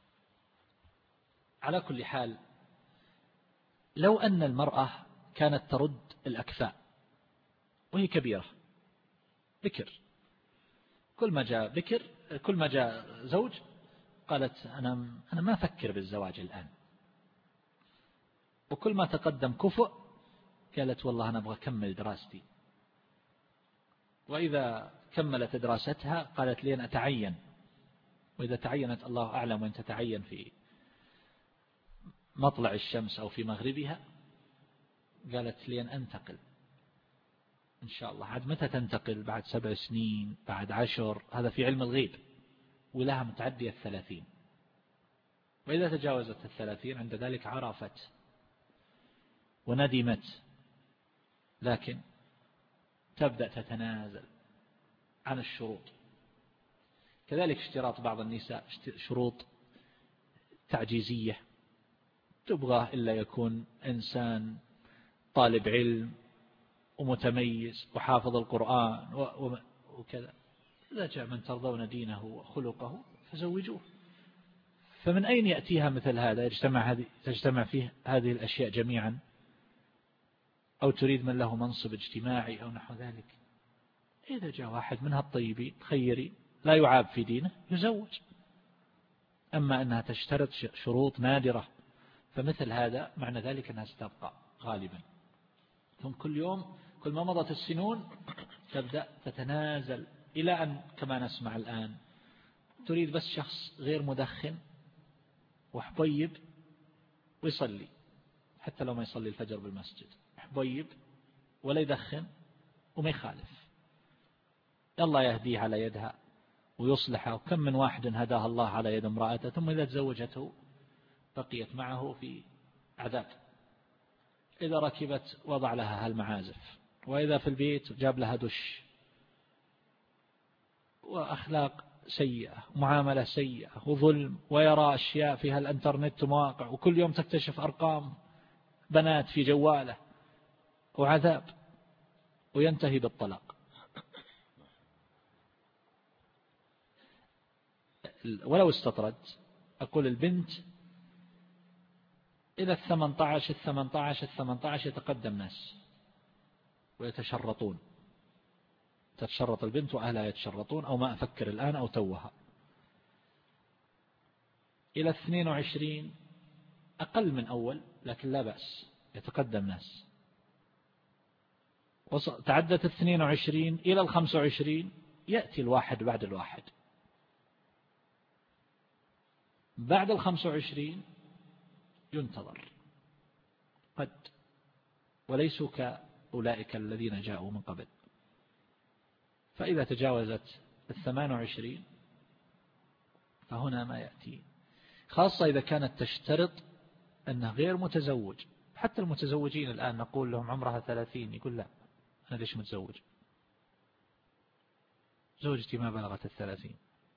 على كل حال لو أن المرأة كانت ترد الأكفاء وهي كبيرة بكر، كل ما جاء بكر كل ما جاء زوج قالت أنا أنا ما أفكر بالزواج الآن، وكل ما تقدم كفؤ قالت والله أنا أبغى أكمل دراستي، وإذا كملت دراستها قالت لي أن أتعين، وإذا تعينت الله أعلم وأن تتعين في مطلع الشمس أو في مغربها قالت لي أن أنتقل إن شاء الله. عاد متى تنتقل؟ بعد سبع سنين، بعد عشر، هذا في علم الغيب، ولها متعدية الثلاثين. وإذا تجاوزت الثلاثين عند ذلك عرفت وندمت، لكن تبدأ تتنازل عن الشروط. كذلك اشتراط بعض النساء شروط تعجيزية، تبغى إلا يكون إنسان طالب علم ومتميز وحافظ القرآن وكذا، إذا جاء من ترضون دينه وخلقه فزوجوه. فمن أين يأتيها مثل هذا يجتمع هذه تجتمع فيه هذه الأشياء جميعا؟ أو تريد من له منصب اجتماعي أو نحو ذلك. إذا جاء واحد منها الطيبين خيري لا يعاب في دينه يزوج. أما أنها تشترط شروط نادرة فمثل هذا معنى ذلك أنها ستبقى غالبا. ثم كل يوم كل ما مضت السنون تبدأ تتنازل إلى أن كما نسمع الآن تريد بس شخص غير مدخن وحبيب ويصلي، حتى لو ما يصلي الفجر بالمسجد، حبيب ولا يدخن وما يخالف، الله يهديه على يدها ويصلحه. وكم من واحد هداها الله على يد امرأته ثم إذا تزوجته بقيت معه في عذاب. إذا ركبت وضع لها هالمعازف، وإذا في البيت جاب لها دش، وأخلاق سيئة، معاملة سيئة، وظلم، ويرى أشياء فيها الانترنت ومواقع، وكل يوم تكتشف أرقام بنات في جواله، وعذاب، وينتهي بالطلاق. ولو استطرد، أقول البنت إلى الثمن عشر الثمن عشر الثمن عشر يتقدم ناس ويتشرطون، تتشرط البنت وأهلها يتشرطون، أو ما أفكر الآن أو توها. إلى اثنين وعشرين أقل من أول لكن لا بأس، يتقدم ناس. تعدت اثنين وعشرين إلى الخمس وعشرين يأتي الواحد بعد الواحد. بعد الخمس وعشرين ينتظر قد، وليسوا كأولئك الذين جاءوا من قبل. فإذا تجاوزت الثمان وعشرين فهنا ما يأتي، خاصة إذا كانت تشترط أنه غير متزوج. حتى المتزوجين الآن نقول لهم عمرها ثلاثين، يقول لا أنا ليش متزوج، زوجتي ما بلغت الثلاثين.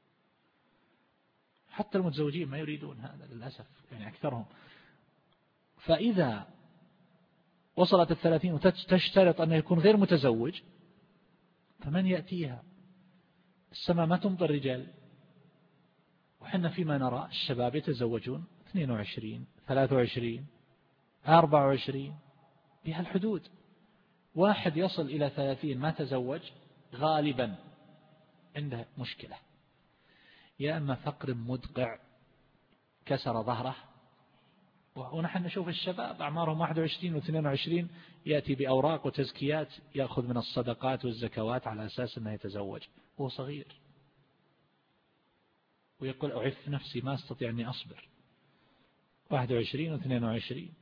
حتى المتزوجين ما يريدون هذا للأسف، يعني أكثرهم. فإذا وصلت الثلاثين وتشترط أنه يكون غير متزوج، فمن يأتيها؟ السماء ما تمطر رجال. وحنا فيما نرى الشباب يتزوجون اثنين وعشرين ثلاثة وعشرين أربعة وعشرين بهالحدود. واحد يصل إلى ثلاثين ما تزوج غالبا عنده مشكلة، يا أما فقر مدقع كسر ظهره. ونحن نشوف الشباب أعمارهم واحد وعشرين واثنين وعشرين يأتي بأوراق وتزكيات يأخذ من الصدقات والزكوات على أساس أنه يتزوج وهو صغير، ويقول أعف نفسي ما أستطيع أني أصبر. واحد وعشرين واثنين وعشرين.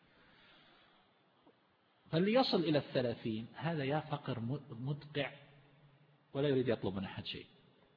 فاللي يصل إلى الثلاثين هذا يا فقر مدقع ولا يريد يطلب من أحد شيء،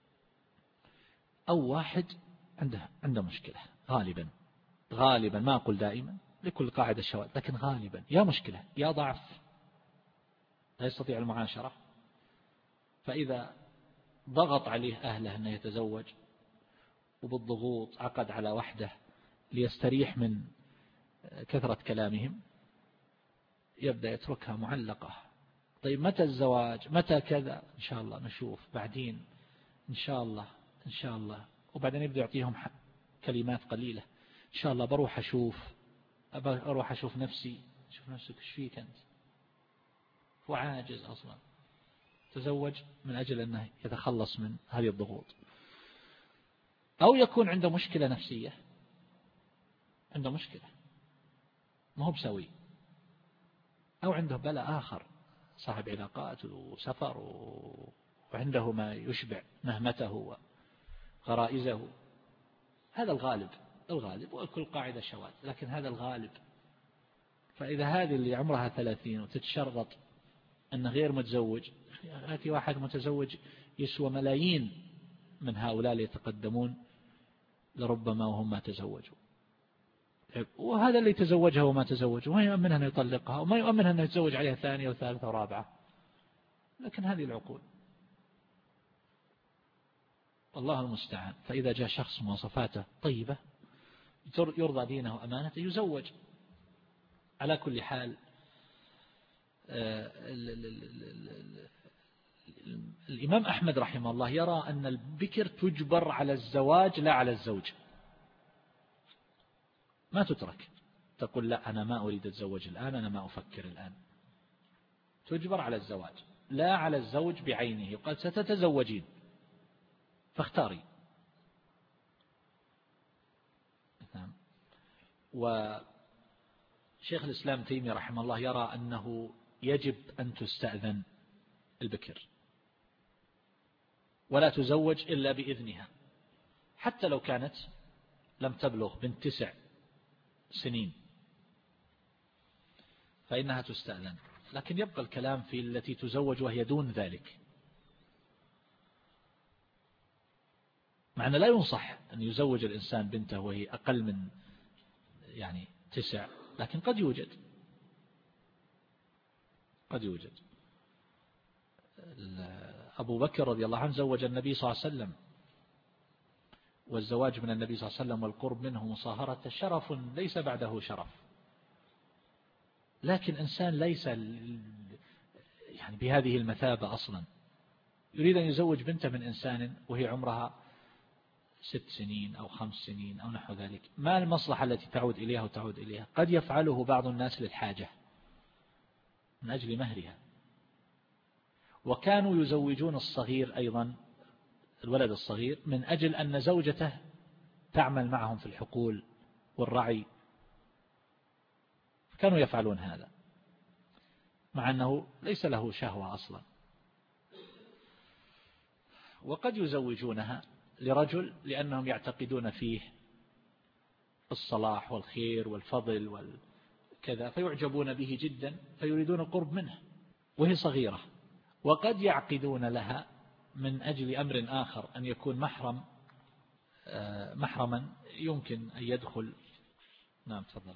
أو واحد عنده عنده مشكلة غالبا غالبا ما أقول دائما، لكل قاعدة شواذ، لكن غالبا يا مشكلة يا ضعف لا يستطيع المعاشرة. فإذا ضغط عليه أهله أنه يتزوج وبالضغوط عقد على وحده ليستريح من كثرة كلامهم، يبدأ يتركها معلقة. طيب متى الزواج؟ متى كذا؟ إن شاء الله نشوف بعدين، إن شاء الله إن شاء الله. وبعدين يبدأ يعطيهم كلمات قليلة، إن شاء الله بروح أشوف أروح أشوف نفسي. شوف نفسك إيش فيك أنت؟ هو عاجز أصلا، تزوج من أجل أنه يتخلص من هذه الضغوط. أو يكون عنده مشكلة نفسية، عنده مشكلة ما هو بسوي، أو عنده بلاء آخر، صاحب علاقات وسفر وعنده ما يشبع نهمته وغرائزه. هذا الغالب الغالب وكل قاعدة شواذ، لكن هذا الغالب. فإذا هذه اللي عمرها ثلاثين وتتشرط أنه غير متزوج، هاتي واحد متزوج يسوى ملايين من هؤلاء اللي يتقدمون لربما وهم ما تزوجوا. وهذا اللي تزوجها وما تزوج وما يؤمنها أن يطلقها وما يؤمنها أن يتزوج عليها ثانية وثالثة ورابعة. لكن هذه العقول الله المستعان. فإذا جاء شخص مواصفاته طيبة يرضى دينه وأمانته يزوج. على كل حال الإمام أحمد رحمه الله يرى أن البكر تجبر على الزواج لا على الزوج، ما تترك تقول لا أنا ما أريد أتزوج الآن، أنا ما أفكر الآن. تجبر على الزواج لا على الزوج بعينه، يقال ستتزوجين فاختاري. نعم. وشيخ الإسلام تيمية رحمه الله يرى أنه يجب أن تستأذن البكر ولا تزوج إلا بإذنها، حتى لو كانت لم تبلغ بنت تسع سنين فإنها تستأذن. لكن يبقى الكلام في التي تزوج وهي دون ذلك. معنى لا ينصح أن يزوج الإنسان بنته وهي أقل من يعني تسع، لكن قد يوجد قد يوجد أبو بكر رضي الله عنه زوج النبي صلى الله عليه وسلم، والزواج من النبي صلى الله عليه وسلم والقرب منه مصاهرة شرف ليس بعده شرف. لكن إنسان ليس يعني بهذه المثابة أصلا يريد أن يزوج بنته من إنسان وهي عمرها ست سنين أو خمس سنين أو نحو ذلك، ما المصلحة التي تعود إليها وتعود إليها؟ قد يفعله بعض الناس للحاجة من أجل مهرها. وكانوا يزوجون الصغير أيضا، الولد الصغير، من أجل أن زوجته تعمل معهم في الحقول والرعي، كانوا يفعلون هذا مع أنه ليس له شهوة أصلا. وقد يزوجونها لرجل لأنهم يعتقدون فيه الصلاح والخير والفضل والكذا، فيعجبون به جدا فيريدون القرب منه وهي صغيرة. وقد يعقدون لها من أجل أمر آخر، أن يكون محرم محرما يمكن أن يدخل. نعم تفضل.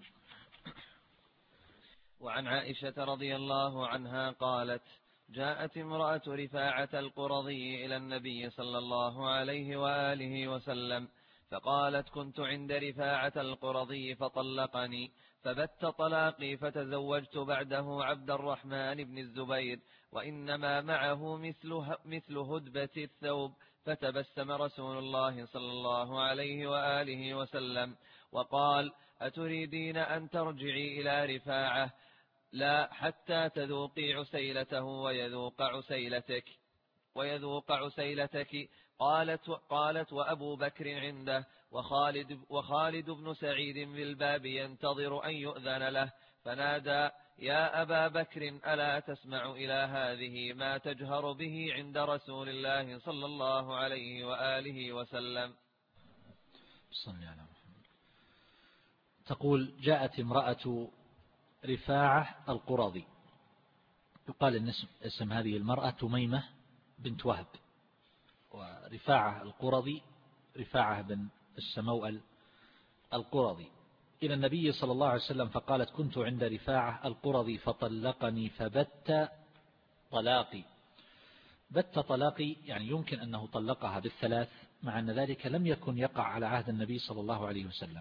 وعن عائشة رضي الله عنها قالت: جاءت امرأة رفاعة القرظي إلى النبي صلى الله عليه وآله وسلم فقالت: كنت عند رفاعة القرظي فطلقني فبت طلاقي فتزوجت بعده عبد الرحمن بن الزبير وإنما معه مثل, مثل هدبة الثوب. فتبسم رسول الله صلى الله عليه وآله وسلم وقال: أتريدين أن ترجعي إلى رفاعة؟ لا، حتى تذوقي عسيلته ويذوق عسيلتك ويذوق عسيلتك. قالت قالت وأبو بكر عنده وخالد, وخالد بن سعيد بالباب ينتظر أن يؤذن له، فنادى: يا أبا بكر، ألا تسمع إلى هذه ما تجهر به عند رسول الله صلى الله عليه وآله وسلم؟ صلى الله عليه وسلم. تقول: جاءت امرأة رفاعة القرظي، يقال اسم هذه المرأة تميمة بنت وهب، ورفاعة القرظي رفاعة بن السموأل القرظي، إلى النبي صلى الله عليه وسلم فقالت: كنت عند رفاعة القرظي فطلقني فبت طلاقي. بت طلاقي يعني يمكن أنه طلقها بالثلاث، مع أن ذلك لم يكن يقع على عهد النبي صلى الله عليه وسلم.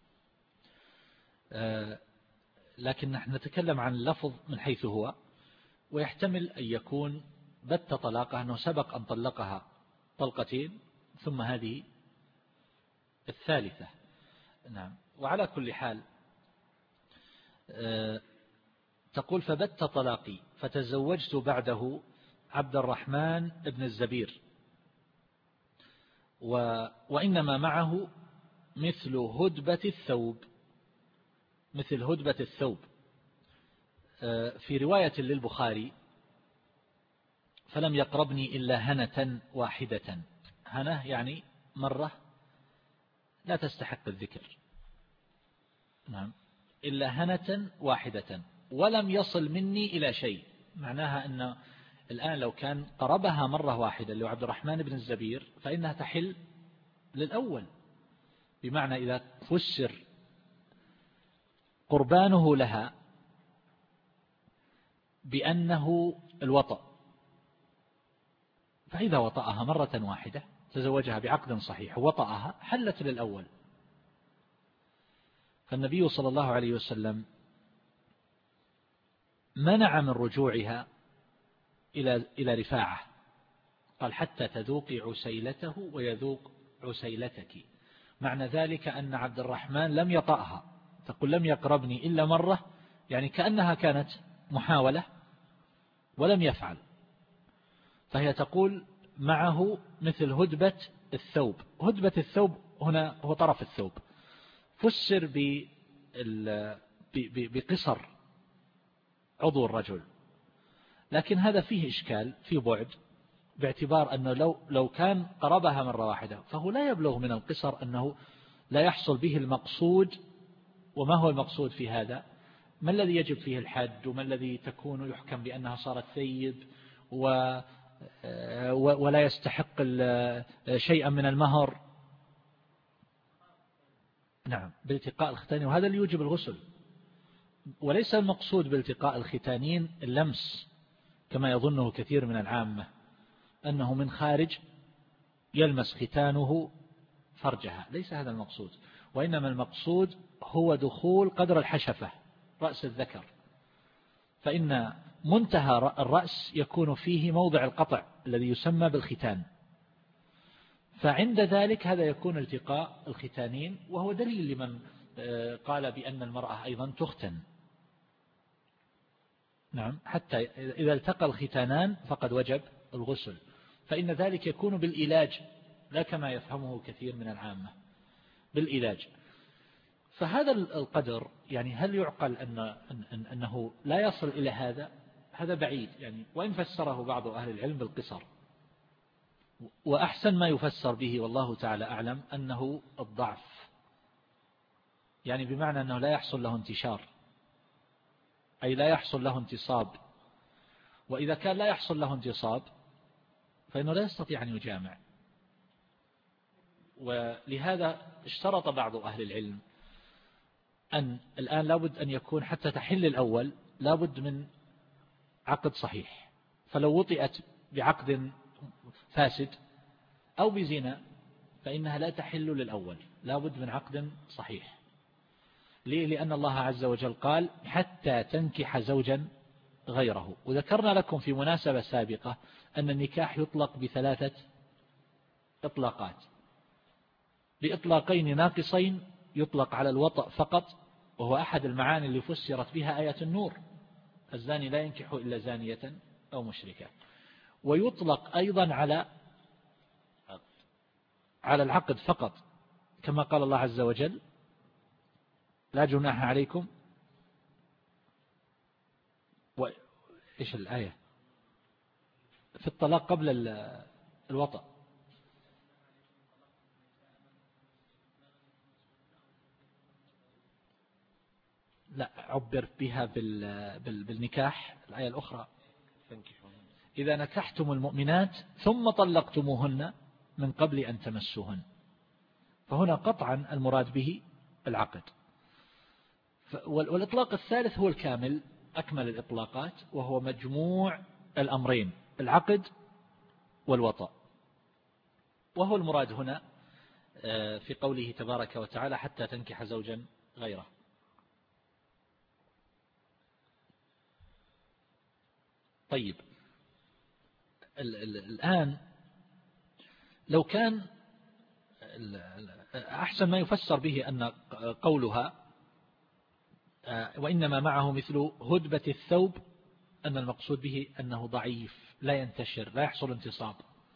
آه لكن نحن نتكلم عن اللفظ من حيث هو، ويحتمل أن يكون بت طلاقها أنه سبق أن طلقها طلقتين ثم هذه الثالثة. نعم. وعلى كل حال أه تقول: فبت طلاقي فتزوجت بعده عبد الرحمن بن الزبير و وإنما معه مثل هدبة الثوب مثل هدبة الثوب. في رواية للبخاري: فلم يقربني إلا هنة واحدة. هنة يعني مرة لا تستحق الذكر. نعم. إلا هنة واحدة ولم يصل مني إلى شيء. معناها أن الآن لو كان قربها مرة واحدة اللي هو عبد الرحمن بن الزبير فإنها تحل للأول، بمعنى إذا فسر قربانه لها بأنه الوطأ، فإذا وطأها مرة واحدة تزوجها بعقد صحيح ووطأها حلت للأول. فالنبي صلى الله عليه وسلم منع من رجوعها إلى إلى رفاعة، قال: حتى تذوقي عسيلته ويذوق عسيلتك. معنى ذلك أن عبد الرحمن لم يطأها، تقول: لم يقربني إلا مرة، يعني كأنها كانت محاولة ولم يفعل. فهي تقول: معه مثل هدبة الثوب. هدبة الثوب هنا هو طرف الثوب، فسر بقصر عضو الرجل، لكن هذا فيه إشكال، فيه بعد، باعتبار أنه لو لو كان قربها مرة واحدة فهو لا يبلغ من القصر أنه لا يحصل به المقصود. وما هو المقصود في هذا؟ ما الذي يجب فيه الحد وما الذي تكون يحكم بأنها صارت ثيب و ولا يستحق شيئا من المهر. نعم، بالتقاء الختانين، وهذا اللي يوجب الغسل. وليس المقصود بالتقاء الختانين اللمس كما يظنه كثير من العامة، أنه من خارج يلمس ختانه فرجها، ليس هذا المقصود، وإنما المقصود هو دخول قدر الحشفة رأس الذكر، فإن منتهى الرأس يكون فيه موضع القطع الذي يسمى بالختان، فعند ذلك هذا يكون التقاء الختانين، وهو دليل لمن قال بأن المرأة أيضا تختن. نعم، حتى إذا التقى الختانان فقد وجب الغسل، فإن ذلك يكون بالإلاج لا كما يفهمه كثير من العامة، بالإلاج. فهذا القدر يعني هل يعقل أن أن أنه لا يصل إلى هذا؟ هذا بعيد يعني، وإن فسره بعض أهل العلم بالقصر، وأحسن ما يفسر به والله تعالى أعلم أنه الضعف، يعني بمعنى أنه لا يحصل له انتشار، أي لا يحصل له انتصاب، وإذا كان لا يحصل له انتصاب فإنه لا يستطيع أن يجامع. ولهذا اشترط بعض أهل العلم أن الآن لابد أن يكون حتى تحل الأول لابد من عقد صحيح، فلو وطئت بعقد فاسد أو بزنا فإنها لا تحل للأول، لابد من عقد صحيح. ليه؟ لأن الله عز وجل قال حتى تنكح زوجا غيره. وذكرنا لكم في مناسبة سابقة أن النكاح يطلق بثلاثة إطلاقات، بإطلاقين ناقصين، يطلق على الوطأ فقط، وهو أحد المعاني اللي فسرت بها آية النور، الزاني لا ينكح إلا زانية أو مشركة، ويطلق أيضا على على العقد فقط، كما قال الله عز وجل لا جناح عليكم، وإيش الآية في الطلاق قبل الوطأ، لا عبر بها بالنكاح الآية الأخرى إذا نكحتم المؤمنات ثم طلقتموهن من قبل أن تمسوهن، فهنا قطعا المراد به العقد. والإطلاق الثالث هو الكامل، أكمل الإطلاقات، وهو مجموع الأمرين العقد والوطأ، وهو المراد هنا في قوله تبارك وتعالى حتى تنكح زوجا غيره. طيب الآن لو كان أحسن ما يفسر به أن قولها وإنما معه مثل هدبة الثوب، أن المقصود به أنه ضعيف لا ينتشر لا يحصل انتصاب.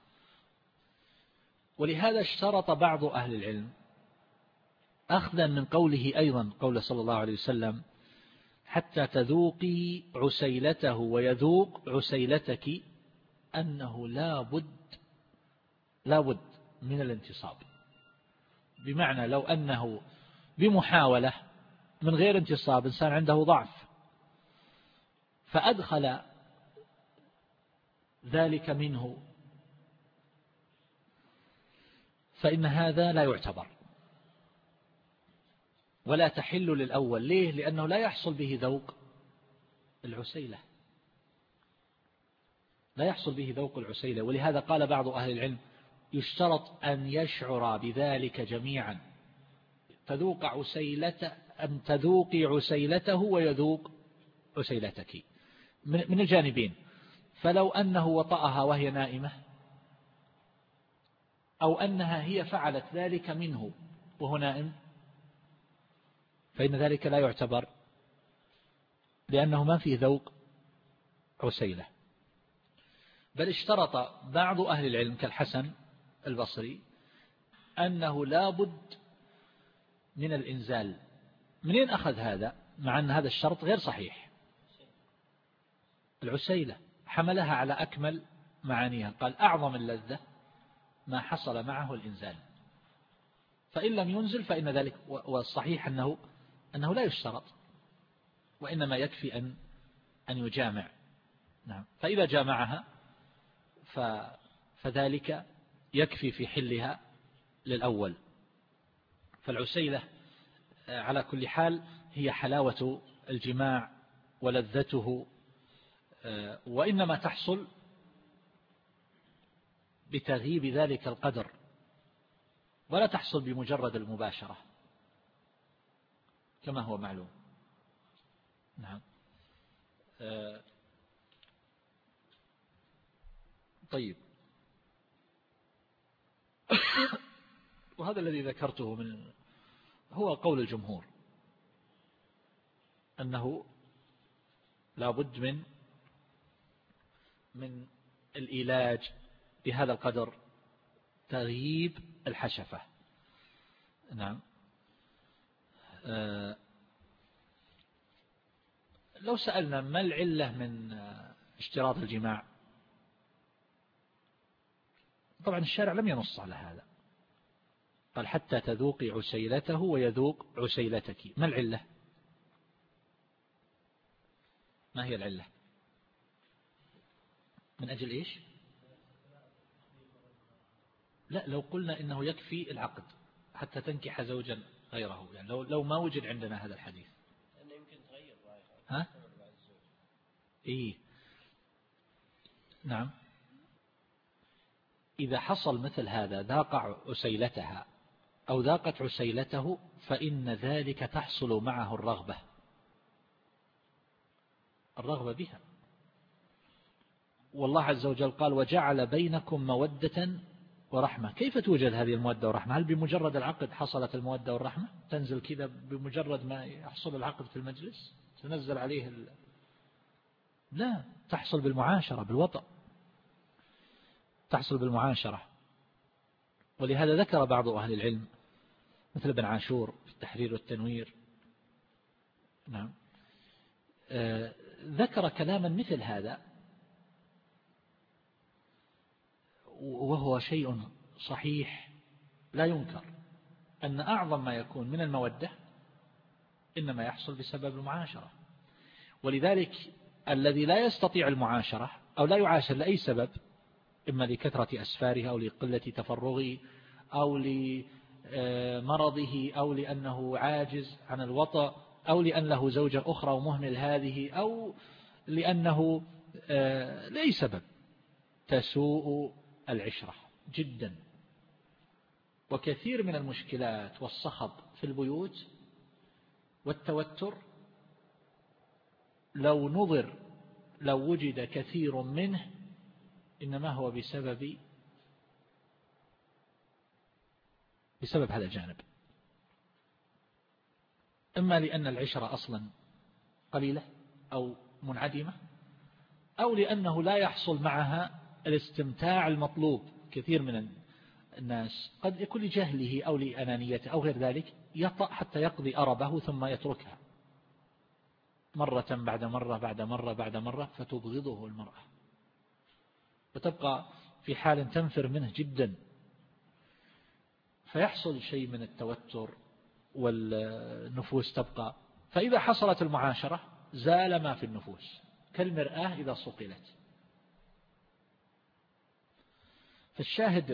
ولهذا اشترط بعض أهل العلم أخذا من قوله أيضا قول صلى الله عليه وسلم حتى تذوقي عسيلته ويذوق عسيلتك، أنه لا بد لا بد من الانتصاب، بمعنى لو أنه بمحاولة من غير انتصاب إنسان عنده ضعف فأدخل ذلك منه فإن هذا لا يعتبر ولا تحل للأول. ليه؟ لأنه لا يحصل به ذوق العسيلة، لا يحصل به ذوق العسيلة. ولهذا قال بعض أهل العلم يشترط أن يشعر بذلك جميعا، تذوق عسيلة أن تذوقي عسيلته ويذوق عسيلتك من الجانبين. فلو أنه وطأها وهي نائمة أو أنها هي فعلت ذلك منه وهو نائم فإن ذلك لا يعتبر، لأنه ما فيه ذوق عسيلة. بل اشترط بعض أهل العلم كالحسن البصري أنه لا بد من الإنزال. منين أخذ هذا؟ مع أن هذا الشرط غير صحيح. العسيلة حملها على أكمل معانيها، قال أعظم اللذة ما حصل معه الإنزال، فإن لم ينزل فإن ذلك، والصحيح أنه أنه لا يشترط، وإنما يكفي أن أن يجامع. نعم. فإذا جامعها فذلك يكفي في حلها للأول. فالعسيلة على كل حال هي حلاوة الجماع ولذته، وإنما تحصل بتغييب ذلك القدر، ولا تحصل بمجرد المباشرة كما هو معلوم. نعم. طيب. وهذا الذي ذكرته من هو قول الجمهور أنه لا بد من من العلاج بهذا القدر، تغييب الحشفة. نعم. آه لو سألنا ما العلة من اشتراط الجماع، طبعا الشارع لم ينص على هذا، قال حتى تذوقي عسيلته ويذوق عسيلتك. ما العلة؟ ما هي العلة؟ من أجل إيش؟ لا، لو قلنا إنه يكفي العقد حتى تنكح زوجا غيره، يعني لو لو ما وجد عندنا هذا الحديث. لأنه يمكن تغير رأيها. ها؟ إيه. نعم. إذا حصل مثل هذا، ذاق عسيلتها أو ذاقت عسيلته، فإن ذلك تحصل معه الرغبة الرغبة بها. والله عز وجل قال وجعل بينكم مودة ورحمة. كيف توجد هذه المودة والرحمة؟ هل بمجرد العقد حصلت المودة والرحمة؟ تنزل كذا بمجرد ما يحصل العقد في المجلس تنزل عليه ال... لا، تحصل بالمعاشرة، بالوطأ، تحصل بالمعاشرة. ولهذا ذكر بعض أهل العلم مثل ابن عاشور في التحرير والتنوير، نعم، آه ذكر كلاما مثل هذا، وهو شيء صحيح لا ينكر، أن أعظم ما يكون من المودة إنما يحصل بسبب المعاشرة. ولذلك الذي لا يستطيع المعاشرة أو لا يعاشر لأي سبب، إما لكثرة أسفاره أو لقلة تفرغه أو لمرضه أو لأنه عاجز عن الوطأ أو لأن له زوجة أخرى ومهمل هذه أو لأنه لأي سبب، تسوء العشرة جدا. وكثير من المشكلات والصخب في البيوت والتوتر لو نظر لو وجد كثير منه إنما هو بسبب بسبب هذا الجانب، إما لأن العشرة أصلا قليلة أو منعدمة، أو لأنه لا يحصل معها الاستمتاع المطلوب. كثير من الناس قد يكون لجهله أو لأنانيته أو غير ذلك يطأ حتى يقضي أربه ثم يتركها مرة بعد مرة بعد مرة بعد مرة، فتبغضه المرأة وتبقى في حال تنفر منه جدا، فيحصل شيء من التوتر والنفوس تبقى. فإذا حصلت المعاشرة زال ما في النفوس كالمرآة إذا صقلت. فالشاهد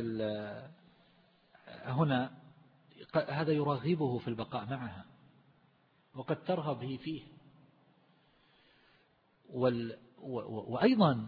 هنا هذا يرغبه في البقاء معها وقد ترغب به فيه. وال وأيضا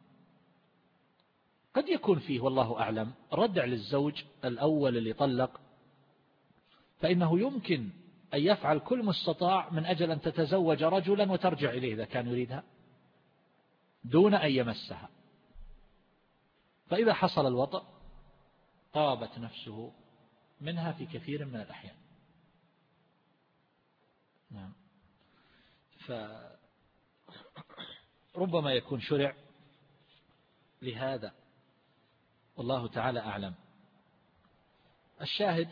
قد يكون فيه والله أعلم ردع للزوج الأول اللي طلق، فإنه يمكن أن يفعل كل مستطاع من أجل أن تتزوج رجلا وترجع إليه إذا كان يريدها دون أن يمسها. فإذا حصل الوطأ طابت نفسه منها في كثير من الأحيان. نعم. فربما يكون شرع لهذا والله تعالى أعلم. الشاهد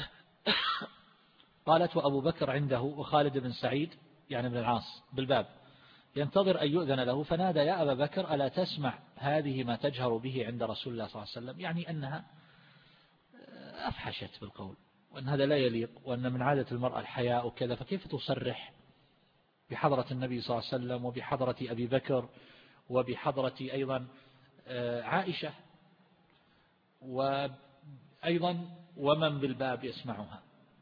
قالت وأبو بكر عنده وخالد بن سعيد يعني بن العاص بالباب ينتظر أن يؤذن له، فنادى يا أبا بكر ألا تسمع هذه ما تجهر به عند رسول الله صلى الله عليه وسلم، يعني أنها أفحشت بالقول وأن هذا لا يليق وأن من عادة المرأة الحياء وكذا، فكيف تصرح بحضرة النبي صلى الله عليه وسلم وبحضرة أبي بكر وبحضرة أيضا عائشة وأيضا ومن بالباب يسمعها.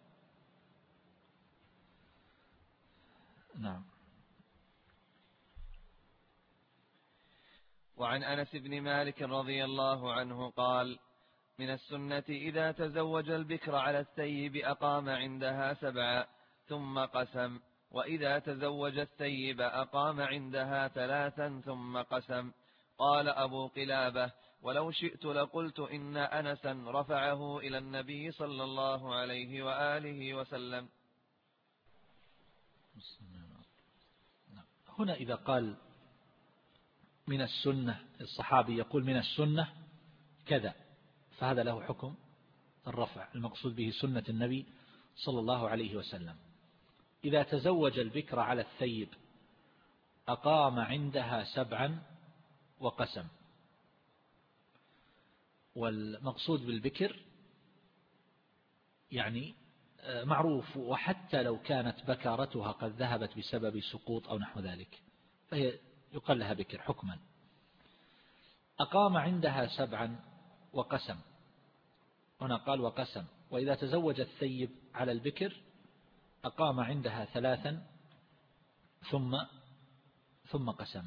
نعم. وعن أنس بن مالك رضي الله عنه قال: من السنة إذا تزوج البكر على الثيب أقام عندها سبعا ثم قسم، وإذا تزوج الثيب أقام عندها ثلاثا ثم قسم. قال أبو قلابة: ولو شئت لقلت إن أنسا رفعه إلى النبي صلى الله عليه وآله وسلم. هنا إذا قال من السنة، الصحابي يقول من السنة كذا، فهذا له حكم الرفع، المقصود به سنة النبي صلى الله عليه وسلم. إذا تزوج البكر على الثيب أقام عندها سبعا وقسم. والمقصود بالبكر يعني معروف، وحتى لو كانت بكارتها قد ذهبت بسبب سقوط أو نحو ذلك فهي يقال لها بكر حكما. أقام عندها سبعا وقسم، هنا قال وقسم. وإذا تزوج الثيب على البكر أقام عندها ثلاثا ثم ثم قسم.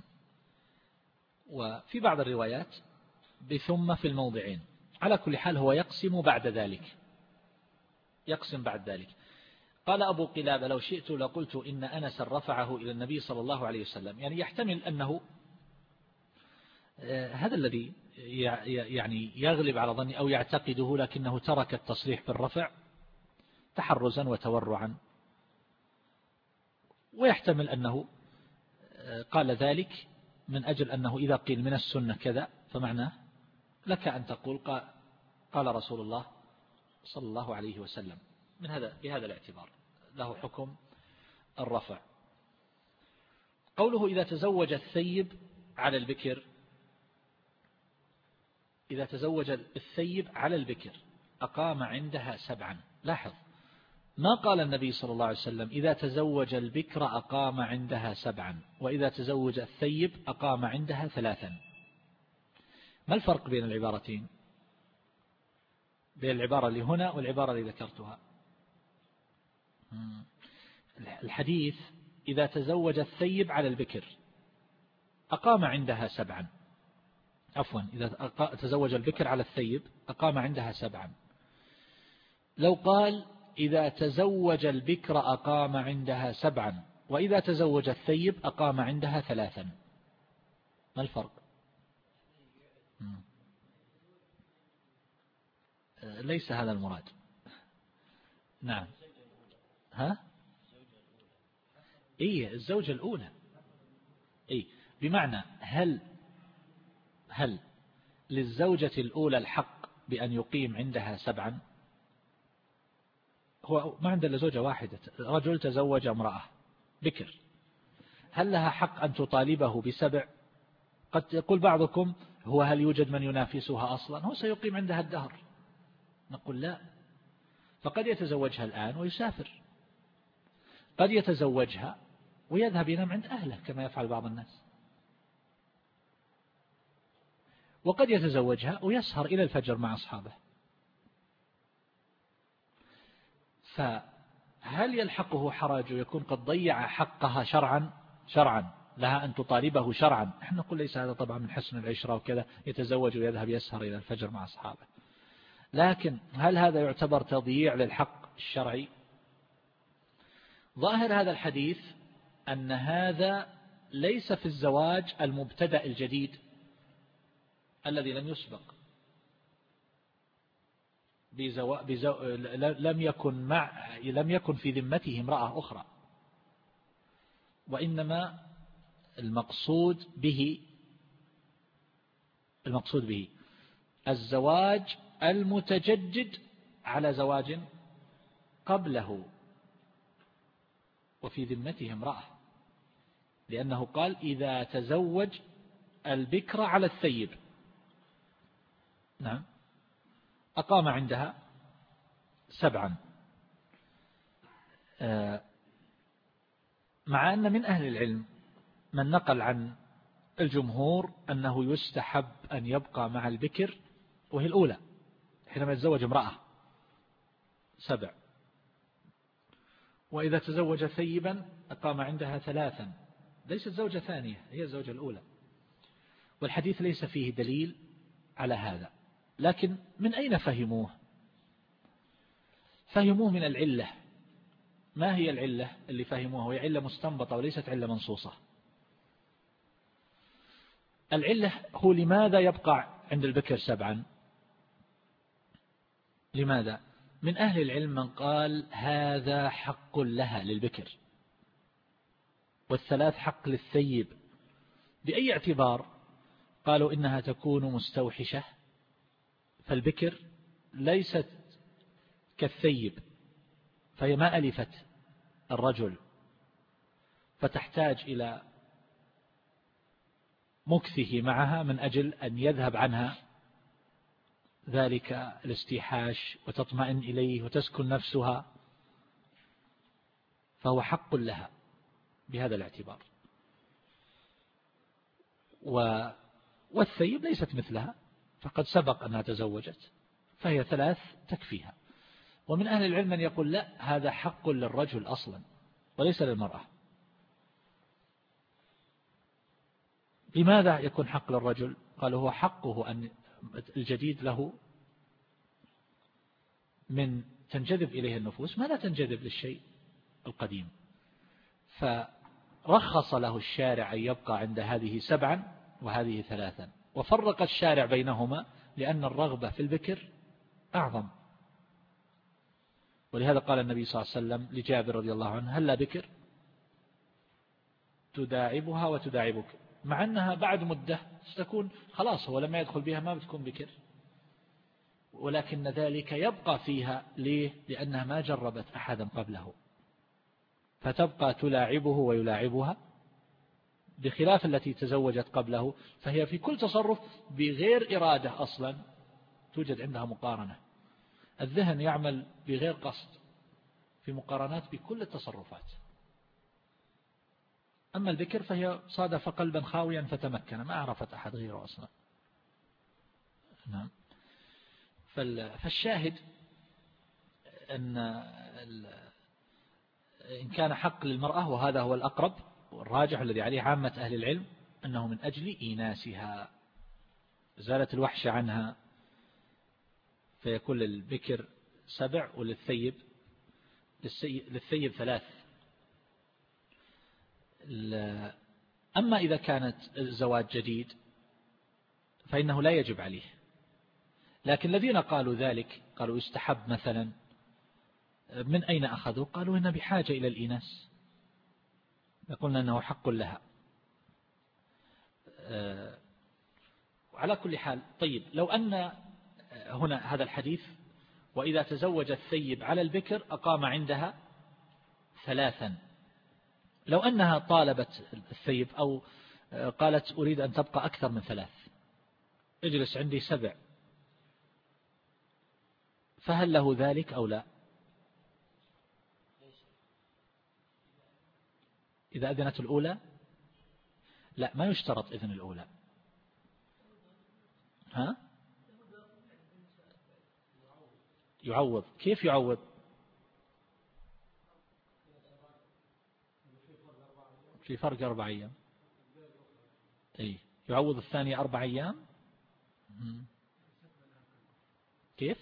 وفي بعض الروايات بثم في الموضعين. على كل حال هو يقسم بعد ذلك، يقسم بعد ذلك. قال أبو قلابة: لو شئت لقلت إن أنس رفعه إلى النبي صلى الله عليه وسلم. يعني يحتمل أنه هذا الذي يعني يغلب على ظني أو يعتقده، لكنه ترك التصريح بالرفع تحرزا وتورعا، ويحتمل أنه قال ذلك من أجل أنه إذا قيل من السنة كذا فمعناه لك أن تقول قال رسول الله صلى الله عليه وسلم. من هذا بهذا الاعتبار له حكم الرفع. قوله إذا تزوج الثيب على البكر، إذا تزوج الثيب على البكر أقام عندها سبعا. لاحظ ما قال النبي صلى الله عليه وسلم إذا تزوج البكر أقام عندها سبعا، وإذا تزوج الثيب أقام عندها ثلاثا. ما الفرق بين العبارتين، بين العبارة اللي هنا والعبارة اللي ذكرتها؟ الحديث إذا تزوج الثيب على البكر أقام عندها سبعا، عفوا إذا تزوج البكر على الثيب أقام عندها سبعا. لو قال إذا تزوج البكر أقام عندها سبعا، وإذا تزوج الثيب أقام عندها ثلاثا، ما الفرق؟ ليس هذا المراد. نعم. ها؟ إيه الزوجة الأولى. إيه بمعنى هل هل للزوجة الأولى الحق بأن يقيم عندها سبعا؟ هو ما عنده إلا زوجة واحدة، رجل تزوج امرأة بكر، هل لها حق أن تطالبه بسبع؟ قد يقول بعضكم هو هل يوجد من ينافسها أصلا، هو سيقيم عندها الدهر. نقول لا، فقد يتزوجها الآن ويسافر، قد يتزوجها ويذهب ينام عند أهله كما يفعل بعض الناس، وقد يتزوجها ويسهر إلى الفجر مع أصحابه. فهل يلحقه حرج ويكون قد ضيع حقها شرعا شرعا لها أن تطالبه شرعا؟ نحن نقول ليس هذا طبعا من حسن العشرة وكذا، يتزوج ويذهب يسهر إلى الفجر مع أصحابه. لكن هل هذا يعتبر تضييع للحق الشرعي؟ ظاهر هذا الحديث أن هذا ليس في الزواج المبتدأ الجديد الذي لم يسبق بزو... بزو... لم يكن مع لم يكن في ذمته امرأة أخرى، وإنما المقصود به المقصود به الزواج المتجدد على زواج قبله وفي ذمته امرأة، لأنه قال إذا تزوج البكر على الثيب. نعم. أقام عندها سبعا. آه مع أن من أهل العلم من نقل عن الجمهور أنه يستحب أن يبقى مع البكر وهي الأولى حينما يتزوج امرأة سبع، وإذا تزوج ثيبا أقام عندها ثلاثا، ليست زوجة ثانية، هي الزوجة الأولى. والحديث ليس فيه دليل على هذا، لكن من أين فهموه؟ فهموه من العلة. ما هي العلة اللي فهموها؟ وهي علة مستنبطة وليست علة منصوصة. العلة هو لماذا يبقى عند البكر سبعا؟ لماذا؟ من أهل العلم من قال هذا حق لها للبكر، والثلاث حق للثيب. بأي اعتبار؟ قالوا إنها تكون مستوحشة، فالبكر ليست كالثيب، فهي ما ألفت الرجل، فتحتاج إلى مكثه معها من أجل أن يذهب عنها ذلك الاستيحاش وتطمئن إليه وتسكن نفسها، فهو حق لها بهذا الاعتبار. والثيب ليست مثلها، فقد سبق أنها تزوجت، فهي ثلاث تكفيها. ومن أهل العلم من يقول لا، هذا حق للرجل أصلا وليس للمرأة. لماذا يكون حق للرجل؟ قالوا هو حقه أن الجديد له من تنجذب إليه النفوس ما لا تنجذب للشيء القديم، فرخص له الشارع أن يبقى عند هذه سبعا وهذه ثلاثا، وفرق الشارع بينهما لأن الرغبة في البكر أعظم. ولهذا قال النبي صلى الله عليه وسلم لجابر رضي الله عنه هل لا بكر تداعبها وتداعبك، مع أنها بعد مدة ستكون خلاص، هو لما يدخل بها ما بتكون بكر، ولكن ذلك يبقى فيها. ليه؟ لأنها ما جربت أحدا قبله، فتبقى تلاعبه ويلاعبها، بخلاف التي تزوجت قبله فهي في كل تصرف بغير إرادة أصلا توجد عندها مقارنة، الذهن يعمل بغير قصد في مقارنات بكل التصرفات. أما البكر فهي صادف قلبا خاويا فتمكن، ما عرفت أحد غيره أصلا. نعم. فالشاهد أن إن كان حق للمرأة، وهذا هو الأقرب والراجح الذي عليه عامة أهل العلم، أنه من أجل إيناسها، زالت الوحشة عنها، فيكون للبكر سبع وللثيب للثيب ثلاث. أما إذا كانت الزواج جديد فإنه لا يجب عليه، لكن الذين قالوا ذلك قالوا يستحب مثلا، من أين أخذوا؟ قالوا إن بحاجة إلى الإناث، قلنا أنه حق لها. على كل حال، طيب لو أن هنا هذا الحديث وإذا تزوج الثيب على البكر أقام عندها ثلاثا، لو أنها طالبت الثيب أو قالت أريد أن تبقى أكثر من ثلاث، اجلس عندي سبع، فهل له ذلك أو لا؟ إذا أذنت الأولى لا، ما يشترط إذن الأولى. ها؟ يعوض. كيف يعوض؟ في فرق أربع أيام. أي يعوض الثانية أربع أيام. كيف؟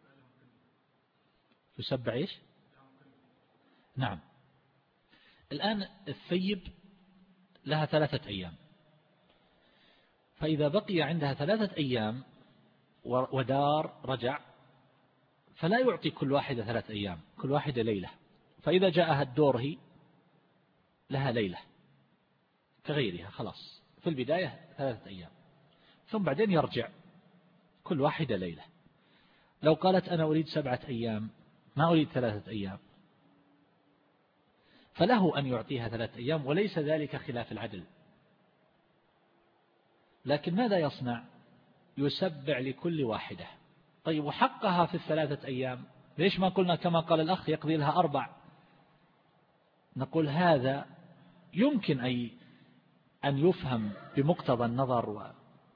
يسبع إيش؟ نعم. الآن الثيب لها ثلاثة أيام، فإذا بقي عندها ثلاثة أيام ودار رجع فلا يعطي كل واحدة ثلاثة أيام، كل واحدة ليلة، فإذا جاءها الدور هي لها ليلة كغيرها، خلاص في البداية ثلاثة أيام، ثم بعدين يرجع كل واحدة ليلة. لو قالت أنا أريد سبعة أيام ما أريد ثلاثة أيام، فله أن يعطيها ثلاثة أيام، وليس ذلك خلاف العدل. لكن ماذا يصنع؟ يسبع لكل واحدة. طيب وحقها في الثلاثة أيام ليش ما قلنا كما قال الأخ يقضي لها أربع؟ نقول هذا يمكن أي أن يفهم بمقتضى النظر و...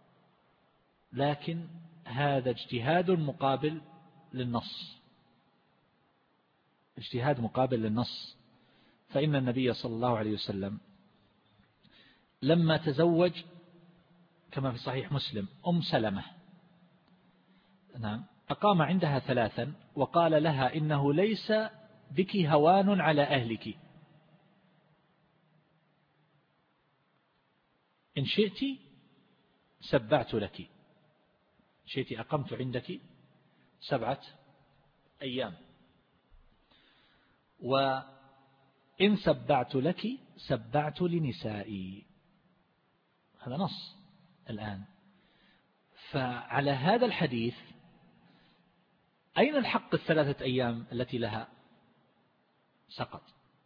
لكن هذا اجتهاد مقابل للنص، اجتهاد مقابل للنص. فإن النبي صلى الله عليه وسلم لما تزوج كما في صحيح مسلم أم سلمة، نعم، أقام عندها ثلاثا وقال لها إنه ليس بك هوان على أهلك، إن شئت سبعت لك، إن شئت أقمت عندك سبعة أيام، وإن سبعت لك سبعت لنسائي. هذا نص الآن. فعلى هذا الحديث أين الحق الثلاثة أيام التي لها؟ سقط.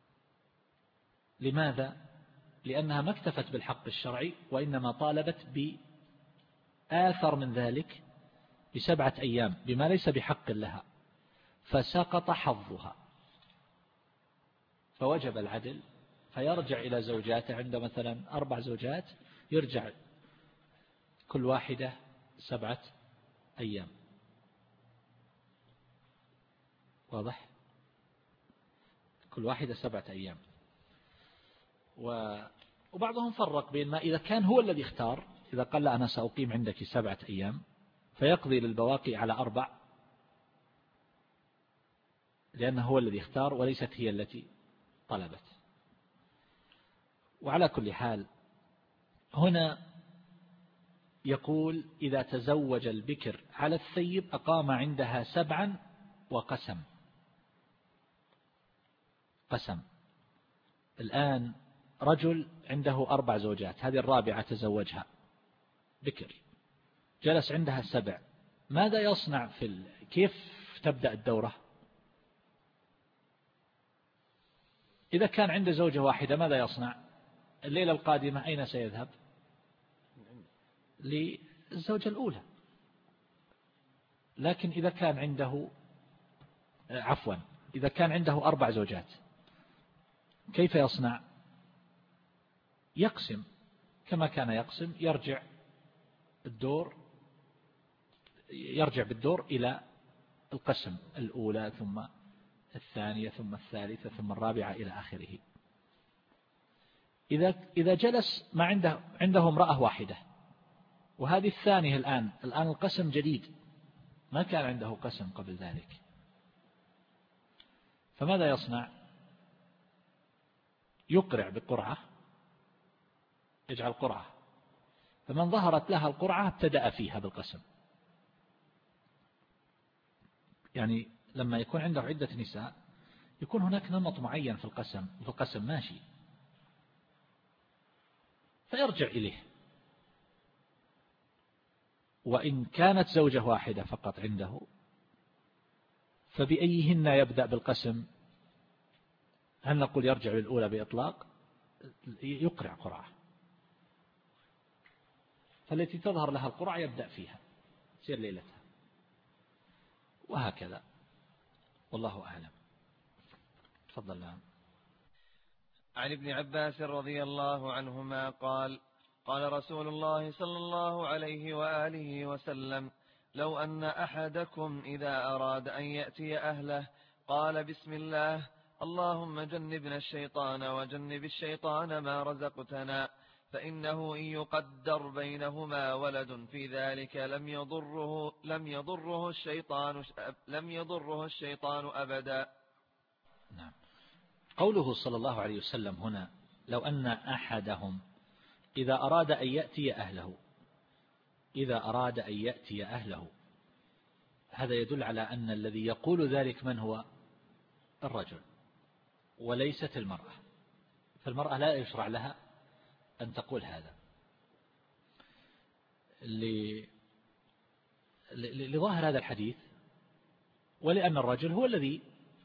لماذا؟ لأنها ما اكتفت بالحق الشرعي، وإنما طالبت بآثر من ذلك بسبعة أيام بما ليس بحق لها، فسقط حظها، فوجب العدل، فيرجع إلى زوجاته. عند مثلا أربع زوجات يرجع كل واحدة سبعة أيام. واضح؟ كل واحدة سبعة أيام. وبعضهم فرق بين ما إذا كان هو الذي اختار، إذا قال لا أنا سأقيم عندك سبعة أيام فيقضي للبواقي على أربع، لأنه هو الذي اختار وليست هي التي طلبت. وعلى كل حال هنا يقول إذا تزوج البكر على الثيب أقام عندها سبعا وقسم. قسم. الآن رجل عنده أربع زوجات، هذه الرابعة تزوجها بكر، جلس عندها سبع، ماذا يصنع في ال... كيف تبدأ الدورة؟ إذا كان عنده زوجة واحدة ماذا يصنع؟ الليلة القادمة أين سيذهب؟ للزوجة الأولى. لكن إذا كان عنده عفوا إذا كان عنده أربع زوجات كيف يصنع؟ يقسم كما كان يقسم، يرجع الدور يرجع بالدور إلى القسم الأولى ثم الثانية ثم الثالثة ثم الرابعة إلى آخره. إذا إذا جلس ما عنده عنده امرأة واحدة وهذه الثانية الآن الآن القسم جديد، ما كان عنده قسم قبل ذلك، فماذا يصنع؟ يقرع بقرعة، يجعل قرعة، فمن ظهرت لها القرعة ابتدأ فيها بالقسم. يعني لما يكون عنده عدة نساء يكون هناك نمط معين في القسم، في القسم ماشي، فيرجع إليه. وإن كانت زوجة واحدة فقط عنده فبأيهن يبدأ بالقسم؟ هل نقول يرجع للأولى بإطلاق؟ يقرع قرعة، فالتي تظهر لها القرعة يبدأ فيها سير ليلتها، وهكذا. والله أعلم. تفضل. نعم. عن ابن عباس رضي الله عنهما قال قال رسول الله صلى الله عليه وآله وسلم لو أن أحدكم إذا أراد أن يأتي أهله قال بسم الله اللهم جنبنا الشيطان وجنب الشيطان ما رزقتنا، فإنه إن يقدر بينهما ولد في ذلك لم يضره لم يضره الشيطان لم يضره الشيطان أبدا. نعم. قوله صلى الله عليه وسلم هنا لو أن أحدهم إذا أراد أن يأتي أهله، إذا أراد أن يأتي أهله، هذا يدل على أن الذي يقول ذلك من هو؟ الرجل وليست المرأة، فالمرأة لا يشرع لها أن تقول هذا لظاهر هذا الحديث، ولأن الرجل هو الذي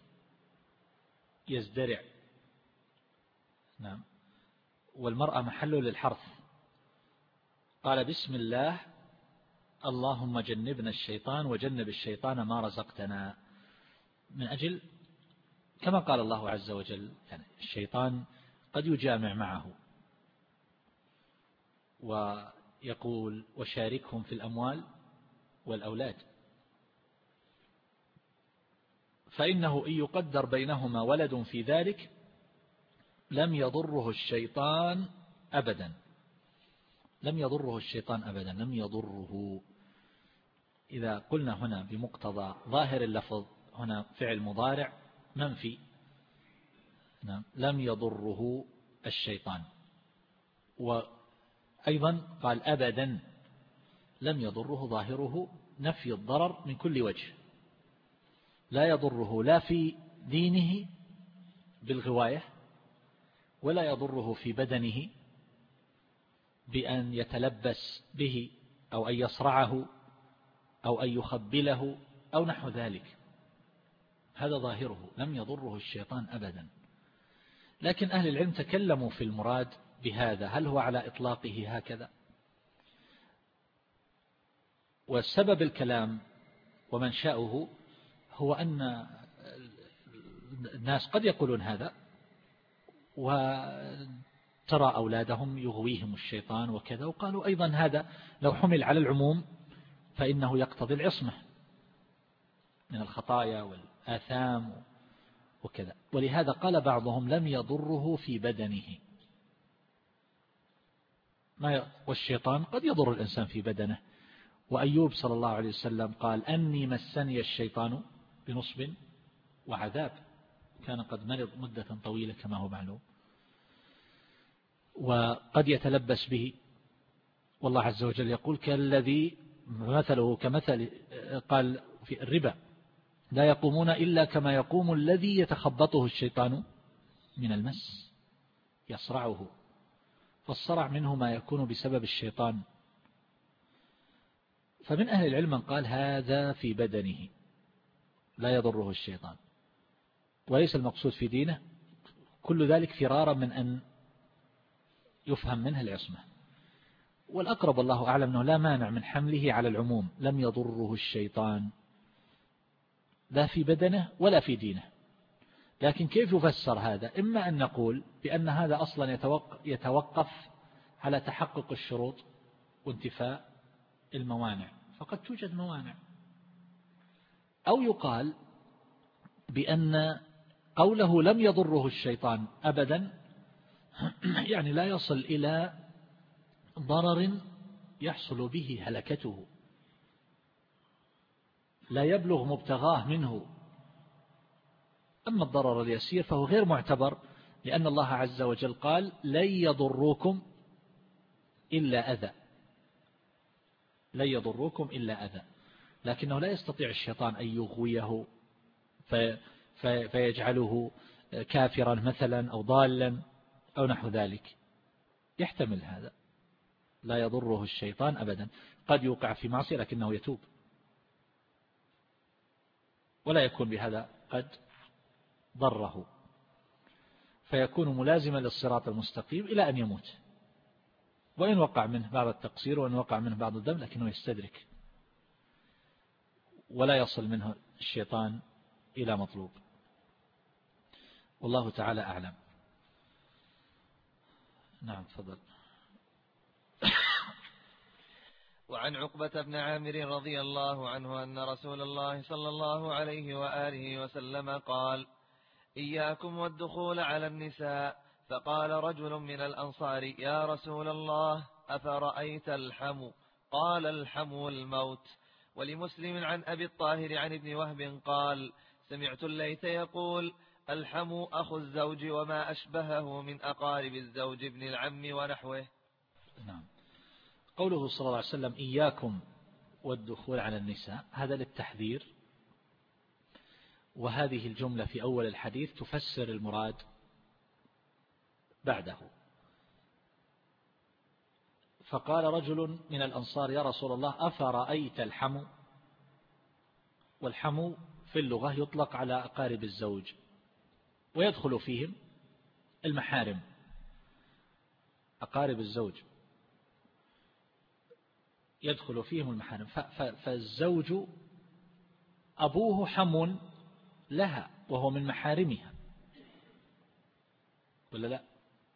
يزدرع. نعم. والمرأة محل للحرث. قال بسم الله اللهم جنبنا الشيطان وجنب الشيطان ما رزقتنا، من أجل كما قال الله عز وجل يعني الشيطان قد يجامع معه ويقول وشاركهم في الأموال والأولاد، فإنه إن يقدر بينهما ولد في ذلك لم يضره الشيطان أبدا، لم يضره الشيطان أبدا، لم يضره. إذا قلنا هنا بمقتضى ظاهر اللفظ هنا فعل مضارع منفي، نعم، لم يضره الشيطان. وأيضا قال أبدا، لم يضره ظاهره نفي الضرر من كل وجه، لا يضره لا في دينه بالغواية، ولا يضره في بدنه بأن يتلبس به أو أن يصرعه أو أن يخبله أو نحو ذلك، هذا ظاهره، لم يضره الشيطان أبدا. لكن أهل العلم تكلموا في المراد بهذا، هل هو على إطلاقه هكذا؟ والسبب الكلام ومنشأه هو أن الناس قد يقولون هذا وترى أولادهم يغويهم الشيطان وكذا، وقالوا أيضا هذا لو حمل على العموم فإنه يقتضي العصمة من الخطايا والآثام وكذا، ولهذا قال بعضهم لم يضره في بدنه، ما والشيطان قد يضر الإنسان في بدنه. وأيوب صلى الله عليه وسلم قال أني مسني الشيطان بنصب وعذاب، كان قد مرض مدة طويلة كما هو معلوم، وقد يتلبس به. والله عز وجل يقول كالذي مثله كمثل، قال في الربا لا يقومون إلا كما يقوم الذي يتخبطه الشيطان من المس، يصرعه، فالصرع منه ما يكون بسبب الشيطان. فمن أهل العلم من قال هذا في بدنه لا يضره الشيطان، وليس المقصود في دينه، كل ذلك فرارا من أن يفهم منه العصمة. والأقرب الله أعلم أنه لا مانع من حمله على العموم، لم يضره الشيطان لا في بدنه ولا في دينه. لكن كيف يفسر هذا؟ إما أن نقول بأن هذا أصلا يتوقف على تحقق الشروط وانتفاء الموانع، فقد توجد موانع، أو يقال بأن قوله لم يضره الشيطان أبدا يعني لا يصل إلى ضرر يحصل به هلكته، لا يبلغ مبتغاه منه. أما الضرر اليسير فهو غير معتبر، لأن الله عز وجل قال لن يضروكم إلا أذى، لن يضروكم إلا أذى، لكنه لا يستطيع الشيطان أن يغويه في في فيجعله كافرا مثلا أو ضالا أو نحو ذلك، يحتمل هذا، لا يضره الشيطان أبدا. قد يوقع في معصية لكنه يتوب، ولا يكون بهذا قد ضره، فيكون ملازما للصراط المستقيم إلى أن يموت، وإن وقع منه بعض التقصير وإن وقع منه بعض الذنب لكنه يستدرك ولا يصل منه الشيطان إلى مطلوب. والله تعالى أعلم. نعم تفضل. وعن عقبة بن عامر رضي الله عنه أن رسول الله صلى الله عليه وآله وسلم قال إياكم والدخول على النساء، فقال رجل من الأنصار يا رسول الله أفرأيت الحم؟ قال الحم الموت. ولمسلم عن أبي الطاهر عن ابن وهب قال سمعت الليث يقول الحم أخو الزوج وما أشبهه من أقارب الزوج ابن العم ونحوه. نعم. قوله صلى الله عليه وسلم إياكم والدخول على النساء، هذا للتحذير، وهذه الجملة في أول الحديث تفسر المراد بعده. فقال رجل من الأنصار يا رسول الله أفرأيت الحم؟ والحم في اللغة يطلق على أقارب الزوج ويدخل فيهم المحارم، أقارب الزوج يدخل فيهم المحارم، فالزوج أبوه حم لها وهو من محارمها ولا لا؟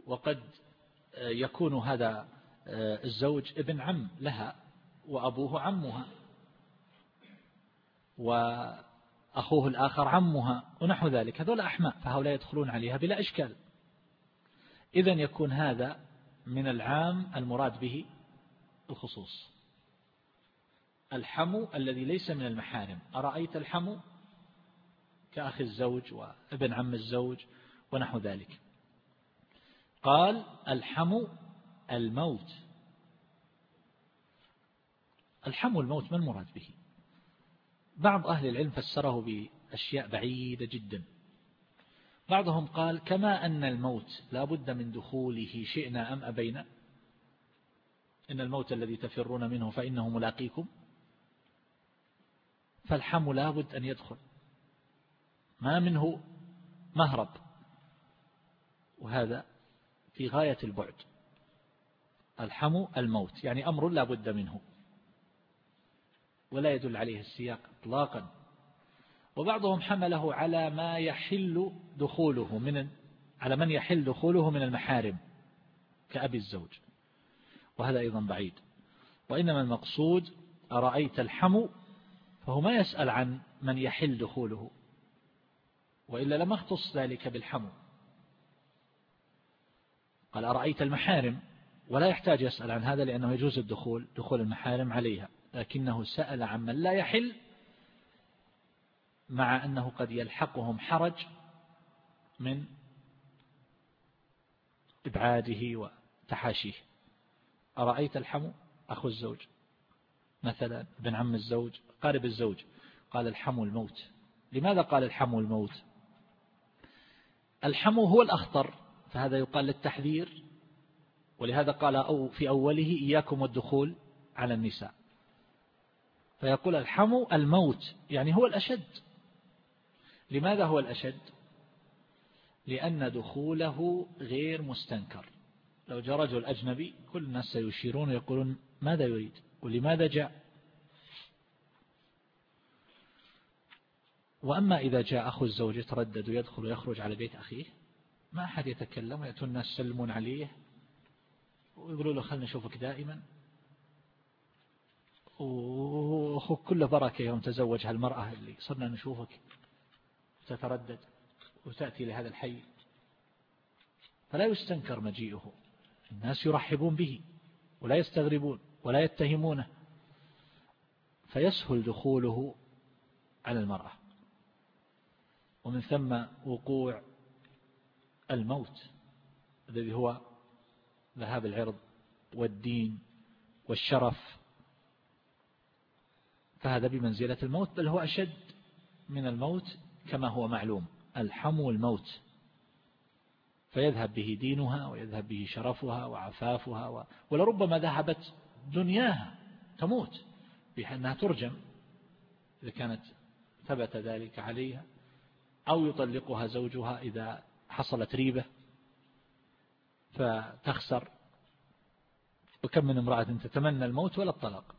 وقد يكون هذا الزوج ابن عم لها وأبوه عمها وأخوه الآخر عمها ونحو ذلك، هذول أحماء، فهؤلاء يدخلون عليها بلا إشكال. إذن يكون هذا من العام المراد به الخصوص. الحمو الذي ليس من المحارم، أرأيت الحمو كأخي الزوج وابن عم الزوج ونحو ذلك. قال الحمو الموت. الحمو الموت ما المراد به؟ بعض أهل العلم فسره بأشياء بعيدة جدا. بعضهم قال كما أن الموت لا بد من دخوله شئنا أم أبينا، إن الموت الذي تفرون منه فإنه ملاقيكم، فالحمو لا بد أن يدخل، ما منه مهرب، وهذا في غاية البعد. الحمو الموت يعني أمر لا بد منه، ولا يدل عليه السياق إطلاقا. وبعضهم حمله على ما يحل دخوله من على من يحل دخوله من المحارم كأبي الزوج، وهذا أيضا بعيد. وإنما المقصود أرأيت الحمو، فهو ما يسأل عن من يحل دخوله، وإلا لما اختص ذلك بالحمو. قال أرأيت المحارم، ولا يحتاج يسأل عن هذا لأنه يجوز الدخول دخول المحارم عليها، لكنه سأل عن من لا يحل، مع أنه قد يلحقهم حرج من إبعاده وتحاشيه. أرأيت الحمو أخو الزوج مثلا، ابن عم الزوج، قارب الزوج. قال الحمو الموت. لماذا قال الحمو الموت؟ الحمو هو الأخطر، فهذا يقال للتحذير، ولهذا قال أو في أوله إياكم والدخول على النساء، فيقول الحمو الموت يعني هو الأشد. لماذا هو الأشد؟ لأن دخوله غير مستنكر. لو جاء رجل أجنبي كل الناس سيشيرون ويقولون ماذا يريد ولماذا جاء. وأما إذا جاء أخو الزوج يتردد ويدخل ويخرج على بيت أخيه، ما أحد يتكلم، ويأتون الناس يسلمون عليه ويقولوا له خلنا نشوفك دائما، وأخوك كله بركة يوم تزوج هالمرأة اللي صرنا نشوفك تتردد وتأتي لهذا الحي. فلا يستنكر مجيئه، الناس يرحبون به ولا يستغربون ولا يتهمونه، فيسهل دخوله على المرأة. ومن ثم وقوع الموت الذي هو ذهاب العرض والدين والشرف، فهذا بمنزلة الموت، بل هو أشد من الموت كما هو معلوم. الحمو الموت، فيذهب به دينها ويذهب به شرفها وعفافها و... ولربما ذهبت دنياها تموت بأنها ترجم إذا كانت ثبت ذلك عليها، أو يطلقها زوجها إذا حصلت ريبة فتخسر. وكم من امرأة تتمنى الموت ولا الطلاق.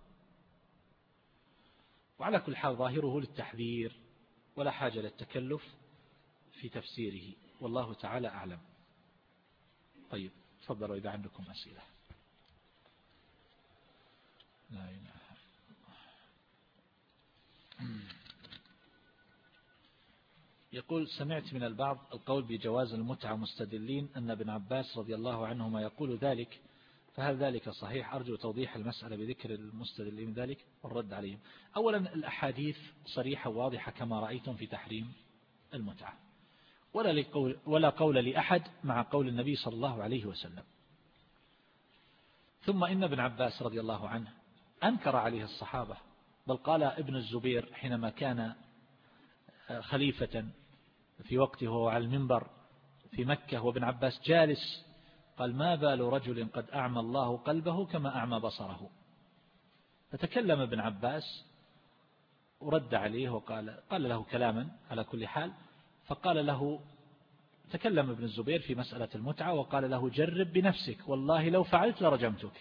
وعلى كل حال ظاهره للتحذير ولا حاجة للتكلف في تفسيره، والله تعالى أعلم. طيب تفضلوا إذا عندكم أسئلة. لا إله. يقول سمعت من البعض القول بجواز المتعة مستدلين أن ابن عباس رضي الله عنهما يقول ذلك، فهل ذلك صحيح؟ أرجو توضيح المسألة بذكر المستدلين ذلك والرد عليهم. أولا الأحاديث صريحة واضحة كما رأيتم في تحريم المتعة، ولا, لقول ولا قول لأحد مع قول النبي صلى الله عليه وسلم. ثم إن ابن عباس رضي الله عنه أنكر عليه الصحابة، بل قال ابن الزبير حينما كان خليفة في وقته وهو على المنبر في مكة وابن عباس جالس، قال ما بال رجل قد أعمى الله قلبه كما أعمى بصره. فتكلم ابن عباس ورد عليه وقال قال له كلاما على كل حال، فقال له تكلم ابن الزبير في مسألة المتعة وقال له جرب بنفسك والله لو فعلت لرجمتك.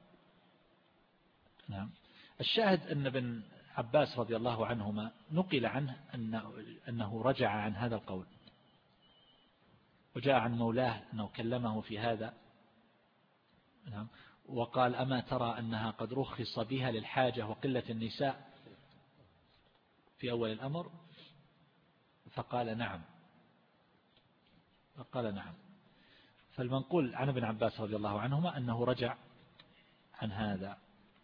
نعم. الشاهد أن ابن عباس رضي الله عنهما نقل عنه أنه, أنه رجع عن هذا القول، وجاء عن مولاه أنه كلمه في هذا نعم وقال أما ترى أنها قد رخص بها للحاجة وقلة النساء في أول الأمر؟ فقال نعم فقال نعم. فالمنقول عن ابن عباس رضي الله عنهما أنه رجع عن هذا.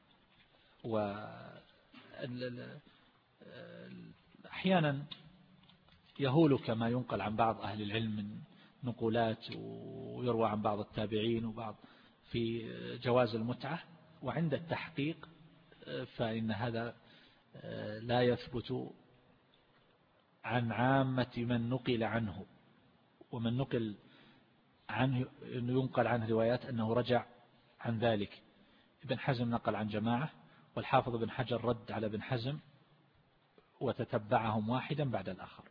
وأحيانا يهول كما ينقل عن بعض أهل العلم من نقولات ويروى عن بعض التابعين وبعض في جواز المتعة، وعند التحقيق فإن هذا لا يثبت عن عامة من نقل عنه. ومن نقل عنه ينقل عنه روايات أنه رجع عن ذلك. ابن حزم نقل عن جماعة، والحافظ ابن حجر رد على ابن حزم وتتبعهم واحدا بعد الآخر.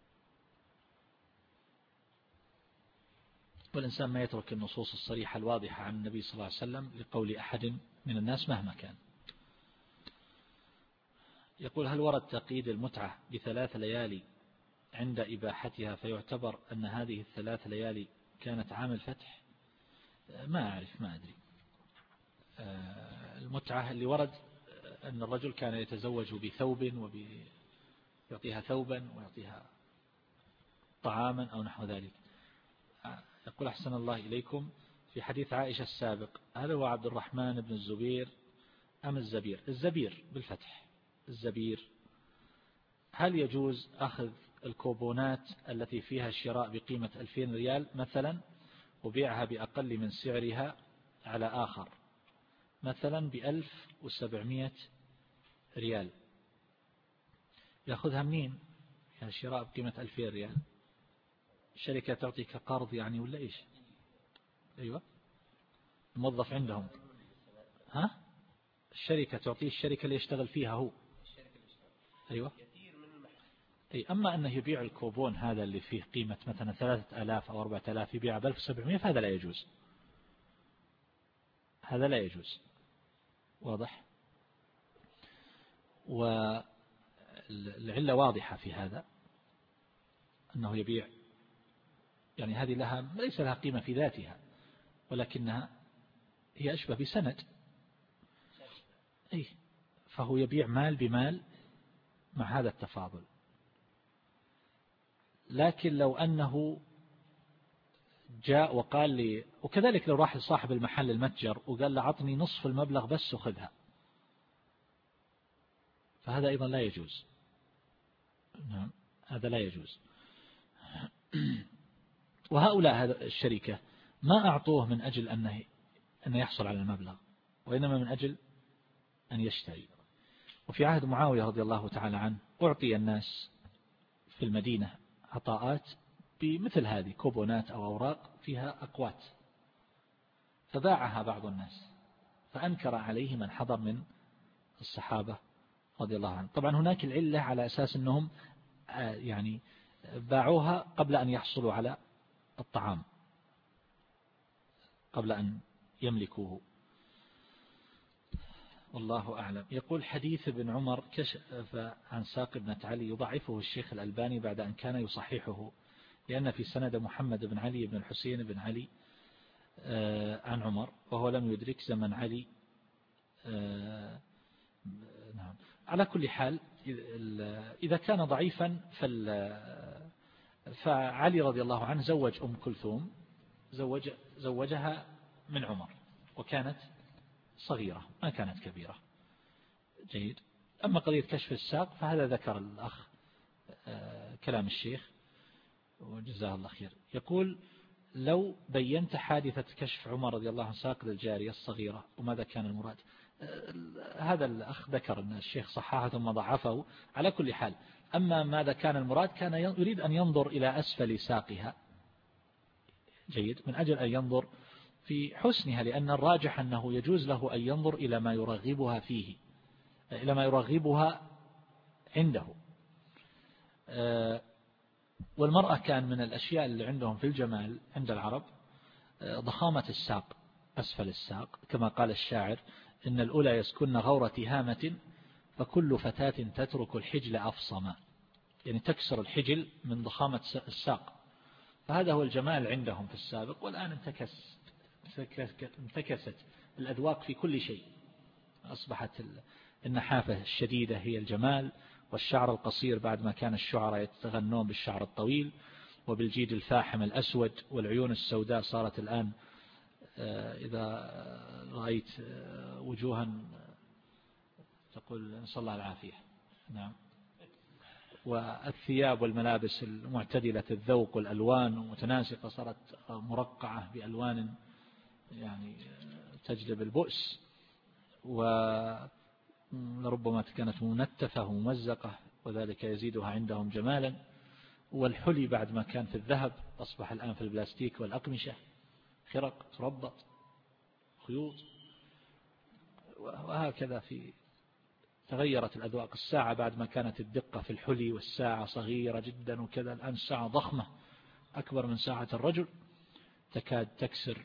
والإنسان ما يترك النصوص الصريحة الواضحة عن النبي صلى الله عليه وسلم لقول أحد من الناس مهما كان. يقول هل ورد تقييد المتعة بثلاث ليالي عند إباحتها فيعتبر أن هذه الثلاث ليالي كانت عام الفتح؟ ما أعرف ما أدري. المتعة اللي ورد أن الرجل كان يتزوج بثوب ويعطيها ثوبا ويعطيها طعاما أو نحو ذلك. يقول أحسن الله إليكم في حديث عائشة السابق هل هو عبد الرحمن بن الزبير أم الزبير؟ الزبير بالفتح الزبير. هل يجوز أخذ الكوبونات التي فيها الشراء بقيمة ألفين ريال مثلا وبيعها بأقل من سعرها على آخر مثلا بألف وسبعمائة ريال؟ يأخذها منين؟ يعني الشراء بقيمة ألفين ريال، الشركة تعطيك قرض يعني ولا إيش؟ أيوة الموظف عندهم ها الشركة تعطيه الشركة اللي يشتغل فيها هو. أيوة أي. أما أنه يبيع الكوبون هذا اللي فيه قيمة مثلا ثلاثة آلاف أو أربعة آلاف يبيع بألف وسبعمائة فهذا لا يجوز. هذا لا يجوز. واضح. والعلة واضحة في هذا أنه يبيع يعني هذه لها ليس لها قيمة في ذاتها ولكنها هي أشبه بسند. أي فهو يبيع مال بمال مع هذا التفاضل. لكن لو أنه جاء وقال لي وكذلك لو راح لصاحب المحل المتجر وقال له عطني نصف المبلغ بس وخذها فهذا أيضا لا يجوز. نعم هذا لا يجوز. وهؤلاء هذا الشركة ما أعطوه من أجل أنه أن يحصل على المبلغ وإنما من أجل أن يشتري. وفي عهد معاوية رضي الله تعالى عنه أعطي الناس في المدينة عطاءات بمثل هذه كوبونات أو أوراق فيها أقوات فباعها بعض الناس فأنكر عليه من حضر من الصحابة رضي الله عنهم. طبعا هناك العلة على أساس أنهم يعني باعوها قبل أن يحصلوا على الطعام قبل أن يملكوه والله أعلم. يقول حديث ابن عمر كشف عن ساق ابنة علي يضعفه الشيخ الألباني بعد أن كان يصححه لأن في سند محمد بن علي بن الحسين بن علي عن عمر وهو لم يدرك زمن علي. نعم على كل حال إذا كان ضعيفا فعلي رضي الله عنه زوج أم كلثوم زوج زوجها من عمر وكانت صغيرة ما كانت كبيرة. جيد. أما قضية كشف الساق فهذا ذكر الأخ كلام الشيخ وجزاه الله خير. يقول لو بينت حادثة كشف عمر رضي الله عنه ساق للجارية الصغيرة وماذا كان المراد؟ هذا الأخ ذكر أن الشيخ صححه ثم ضعفه. على كل حال أما ماذا كان المراد كان يريد أن ينظر إلى أسفل ساقها. جيد. من أجل أن ينظر في حسنها لأن الراجح أنه يجوز له أن ينظر إلى ما يرغبها فيه إلى ما يرغبها عنده. والمرأة كان من الأشياء اللي عندهم في الجمال عند العرب ضخامة الساق أسفل الساق كما قال الشاعر إن الأولى يسكن غورة هامة فكل فتاة تترك الحجل أفصما يعني تكسر الحجل من ضخامة الساق فهذا هو الجمال عندهم في السابق، والآن انتكس انتكست الأذواق في كل شيء. أصبحت النحافة الشديدة هي الجمال، والشعر القصير بعد ما كان الشعراء يتغنون بالشعر الطويل وبالجيد الفاحم الأسود، والعيون السوداء صارت الآن إذا رأيت وجوها تقول نسأل الله العافية. نعم. والثياب والملابس المعتدلة الذوق والألوان ومتناسقة صارت مرقعة بألوان يعني تجلب البؤس، ولربما كانت منتفة وممزقة، وذلك يزيدها عندهم جمالا. والحلي بعد ما كان في الذهب أصبح الآن في البلاستيك والأقمشة، خرق تربط خيوط، وهكذا في تغيرت الأذواق. الساعة بعد ما كانت الدقة في الحلي والساعة صغيرة جدا وكذا، الآن الساعة ضخمة أكبر من ساعة الرجل، تكاد تكسر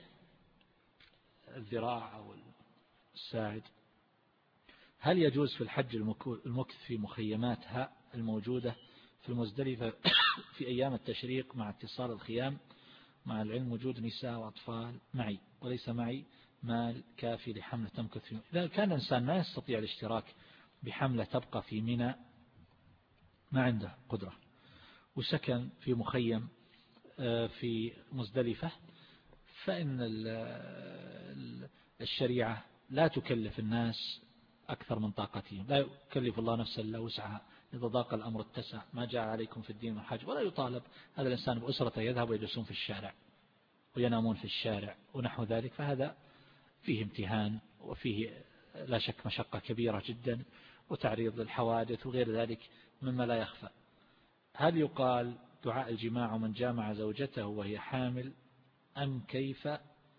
الذراع أو الساعد. هل يجوز في الحج المكث في مخيماتها الموجودة في المزدلفة في أيام التشريق مع اتصال الخيام، مع العلم وجود نساء وأطفال معي وليس معي مال كافي لحملة تمكث في؟ إذا كان الإنسان ما يستطيع الاشتراك بحملة تبقى في منى، ما عنده قدرة، وسكن في مخيم في مزدلفة، فإن الشريعة لا تكلف الناس أكثر من طاقتهم، لا يكلف الله نفسا إلا وسعها، إذا ضاق الأمر اتسع، ما جاء عليكم في الدين من حرج. ولا يطالب هذا الإنسان بأسرته يذهب ويجلسون في الشارع وينامون في الشارع ونحو ذلك، فهذا فيه امتهان وفيه لا شك مشقة كبيرة جدا وتعريض للحوادث وغير ذلك مما لا يخفى. هل يقال دعاء الجماع من جامع زوجته وهي حامل أم كيف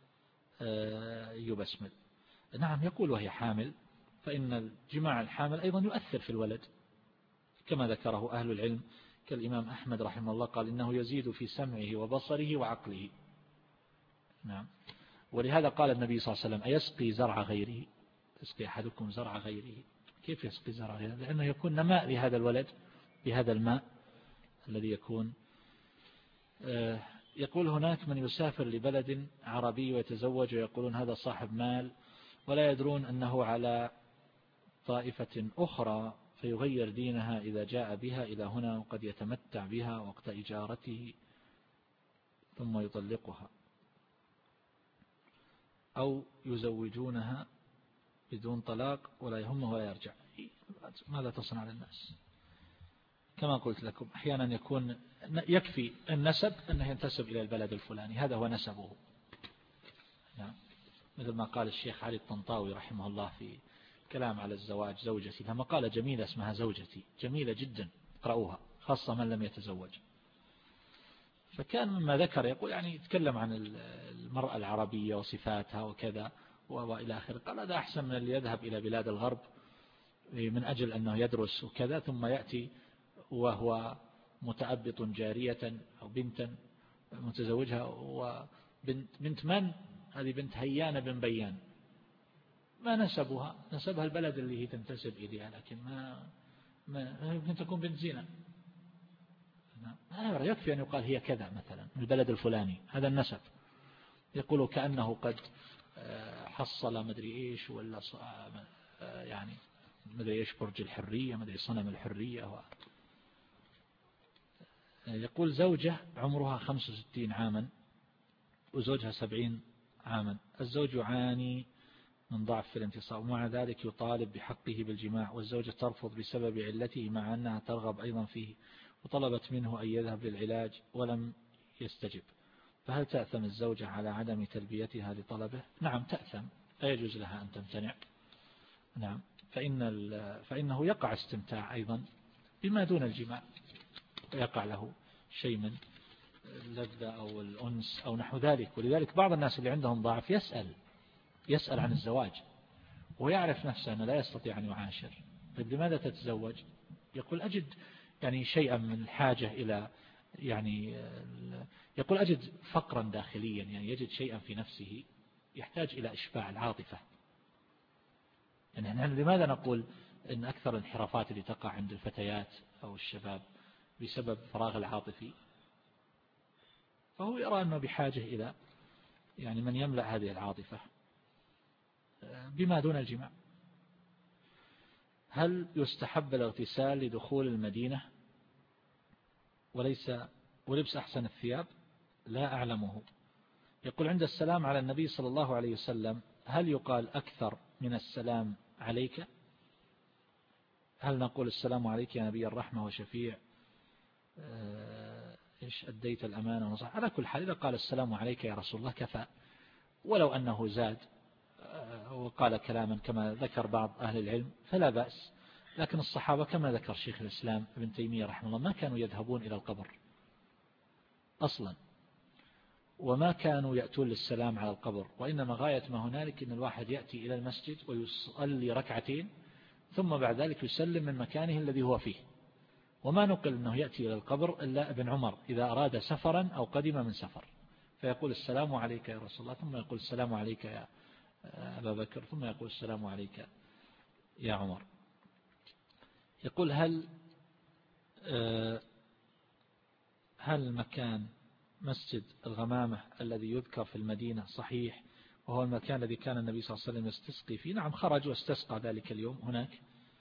يبسمل؟ نعم يقول وهي حامل، فإن الجماع الحامل أيضا يؤثر في الولد كما ذكره أهل العلم، كالإمام أحمد رحمه الله قال إنه يزيد في سمعه وبصره وعقله. نعم. ولهذا قال النبي صلى الله عليه وسلم أيسقي زرع غيره؟ يسقي أحدكم زرع غيره؟ كيف يسقي زرع غيره؟ لأنه يكون نماء لهذا الولد بهذا الماء الذي يكون. يقول هناك من يسافر لبلد عربي ويتزوج ويقولون هذا صاحب مال، ولا يدرون أنه على طائفة أخرى، فيغير دينها إذا جاء بها إلى هنا، وقد يتمتع بها وقت إجارته ثم يطلقها، أو يزوجونها بدون طلاق ولا يهمه ولا يرجع. ماذا تصنع للناس؟ كما قلت لكم أحيانا يكون يكفي النسب أنه ينتسب إلى البلد الفلاني، هذا هو نسبه. نعم. مثل ما قال الشيخ علي الطنطاوي رحمه الله في كلام على الزواج، زوجتي، لما قال جميلة اسمها زوجتي، جميلة جدا، اقرأوها خاصة من لم يتزوج. فكان مما ذكر يقول يعني يتكلم عن المرأة العربية وصفاتها وكذا وإلى آخره، قال هذا أحسن من اللي يذهب إلى بلاد الغرب من أجل أنه يدرس وكذا، ثم يأتي وهو متأبط جارية أو بنتا متزوجها، وبنت بنت من؟ هذه بنت هيان بن بيان، ما نسبها، نسبها البلد اللي هي تنتسب إليها، لكن ما ما يمكن تكون بنت زنا. هذا يكفي أن يقال هي كذا مثلا من البلد الفلاني، هذا النسب. يقولوا كأنه قد حصل مدري إيش، ولا يعني مدري إيش برج الحرية، مدري صنم الحرية. يقول زوجة عمرها خمسة وستين عاما وزوجها سبعين عاما، الزوج يعاني من ضعف في الانتصاب، ومع ذلك يطالب بحقه بالجماع، والزوجة ترفض بسبب علته مع أنها ترغب أيضا فيه، وطلبت منه أن يذهب للعلاج ولم يستجب، فهل تأثم الزوجة على عدم تلبيتها لطلبه؟ نعم تأثم، لا يجوز لها أن تمتنع. نعم. فإن فإنه يقع استمتاع أيضا بما دون الجماع، ويقع له شيء من اللذة أو الأنس أو نحو ذلك. ولذلك بعض الناس اللي عندهم ضعف يسأل يسأل عن الزواج ويعرف نفسه أنه لا يستطيع أن يعاشر، طيب لماذا تتزوج؟ يقول أجد يعني شيئا من الحاجة إلى يعني يقول أجد فقرا داخليا، يعني يجد شيئا في نفسه يحتاج إلى إشباع العاطفة. يعني نحن لماذا نقول أن أكثر الانحرافات اللي تقع عند الفتيات أو الشباب بسبب فراغ العاطفي؟ فهو يرى أنه بحاجة إلى يعني من يملأ هذه العاطفة بما دون الجماع. هل يستحب الاغتسال لدخول المدينة وليس ولبس أحسن الثياب؟ لا أعلمه. يقول عند السلام على النبي صلى الله عليه وسلم هل يقال أكثر من السلام عليك؟ هل نقول السلام عليك يا نبي الرحمة وشفيع إيش أديت الأمانة ونصح؟ على كل حال إذا قال السلام عليك يا رسول الله كفى، ولو أنه زاد وقال كلاما كما ذكر بعض أهل العلم فلا بأس. لكن الصحابة كما ذكر شيخ الإسلام ابن تيمية رحمه الله ما كانوا يذهبون إلى القبر أصلا، وما كانوا يأتون للسلام على القبر، وإنما غاية ما هنالك أن الواحد يأتي إلى المسجد ويصلي ركعتين ثم بعد ذلك يسلم من مكانه الذي هو فيه. وما نقل أنه يأتي إلى القبر إلا ابن عمر إذا أراد سفرا أو قدم من سفر فيقول السلام عليك يا رسول الله، ثم يقول السلام عليك يا أبا بكر، ثم يقول السلام عليك يا عمر. يقول هل هل مكان مسجد الغمامة الذي يذكر في المدينة صحيح وهو المكان الذي كان النبي صلى الله عليه وسلم يستسقي فيه؟ نعم، خرج واستسقى ذلك اليوم هناك،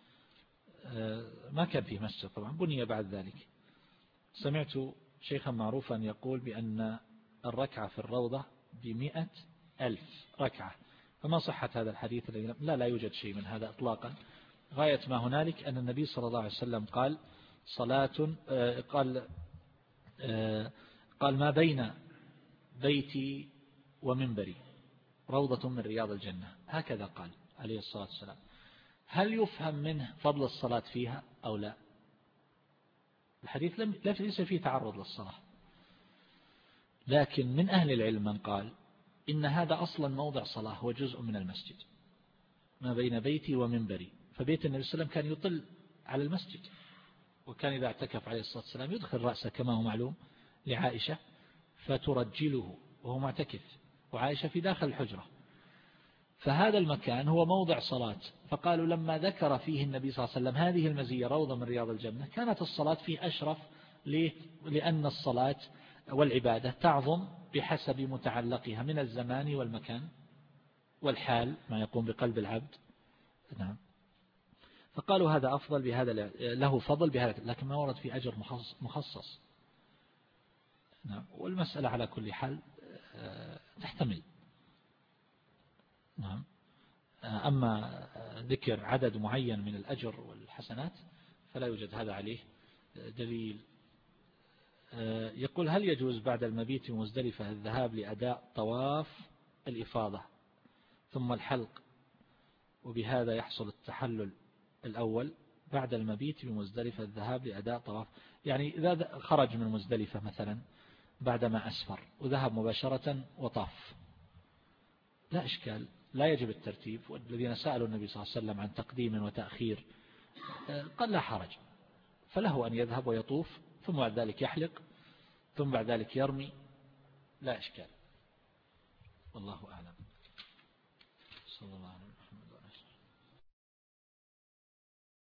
ما كان فيه مسجد طبعا، بني بعد ذلك. سمعت شيخا معروفا يقول بأن الركعة في الروضة بمئة ألف ركعة، فما صحة هذا الحديث؟ لا لا يوجد شيء من هذا إطلاقا. غاية ما هنالك أن النبي صلى الله عليه وسلم قال صلاة قال قال ما بين بيتي ومنبري روضة من رياض الجنة، هكذا قال عليه الصلاة والسلام. هل يفهم منه فضل الصلاة فيها أو لا؟ الحديث ليس فيه تعرض للصلاة، لكن من أهل العلم من قال إن هذا أصلا موضع صلاة هو جزء من المسجد، ما بين بيتي ومنبري. فبيت النبي صلى الله عليه وسلم كان يطل على المسجد، وكان إذا اعتكف عليه الصلاة والسلام يدخل رأسه كما هو معلوم لعائشة فترجله وهو معتكف، وعائشة في داخل الحجرة، فهذا المكان هو موضع صلاة. فقالوا لما ذكر فيه النبي صلى الله عليه وسلم هذه المزية روضة من رياض الجنة كانت الصلاة فيه أشرف، ليه؟ لأن الصلاة والعبادة تعظم بحسب متعلقها من الزمان والمكان والحال ما يقوم بقلب العبد. نعم، فقالوا هذا أفضل بهذا، له فضل بهذا، لكن ما ورد في أجر مخصص. نعم، والمسألة على كل حال تحتمل. نعم، أما ذكر عدد معين من الأجر والحسنات فلا يوجد هذا عليه دليل. يقول هل يجوز بعد المبيت بمزدلفة الذهاب لأداء طواف الإفاضة ثم الحلق، وبهذا يحصل التحلل الأول بعد المبيت بمزدلفة الذهاب لأداء طواف؟ يعني إذا خرج من مزدلفة مثلا بعدما أسفر وذهب مباشرة وطاف لا إشكال، لا يجب الترتيب. والذين سألوا النبي صلى الله عليه وسلم عن تقديم وتأخير قال لا حرج، فله أن يذهب ويطوف ثم بعد ذلك يحلق ثم بعد ذلك يرمي، لا إشكال، والله أعلم. صلى الله عليه وسلم.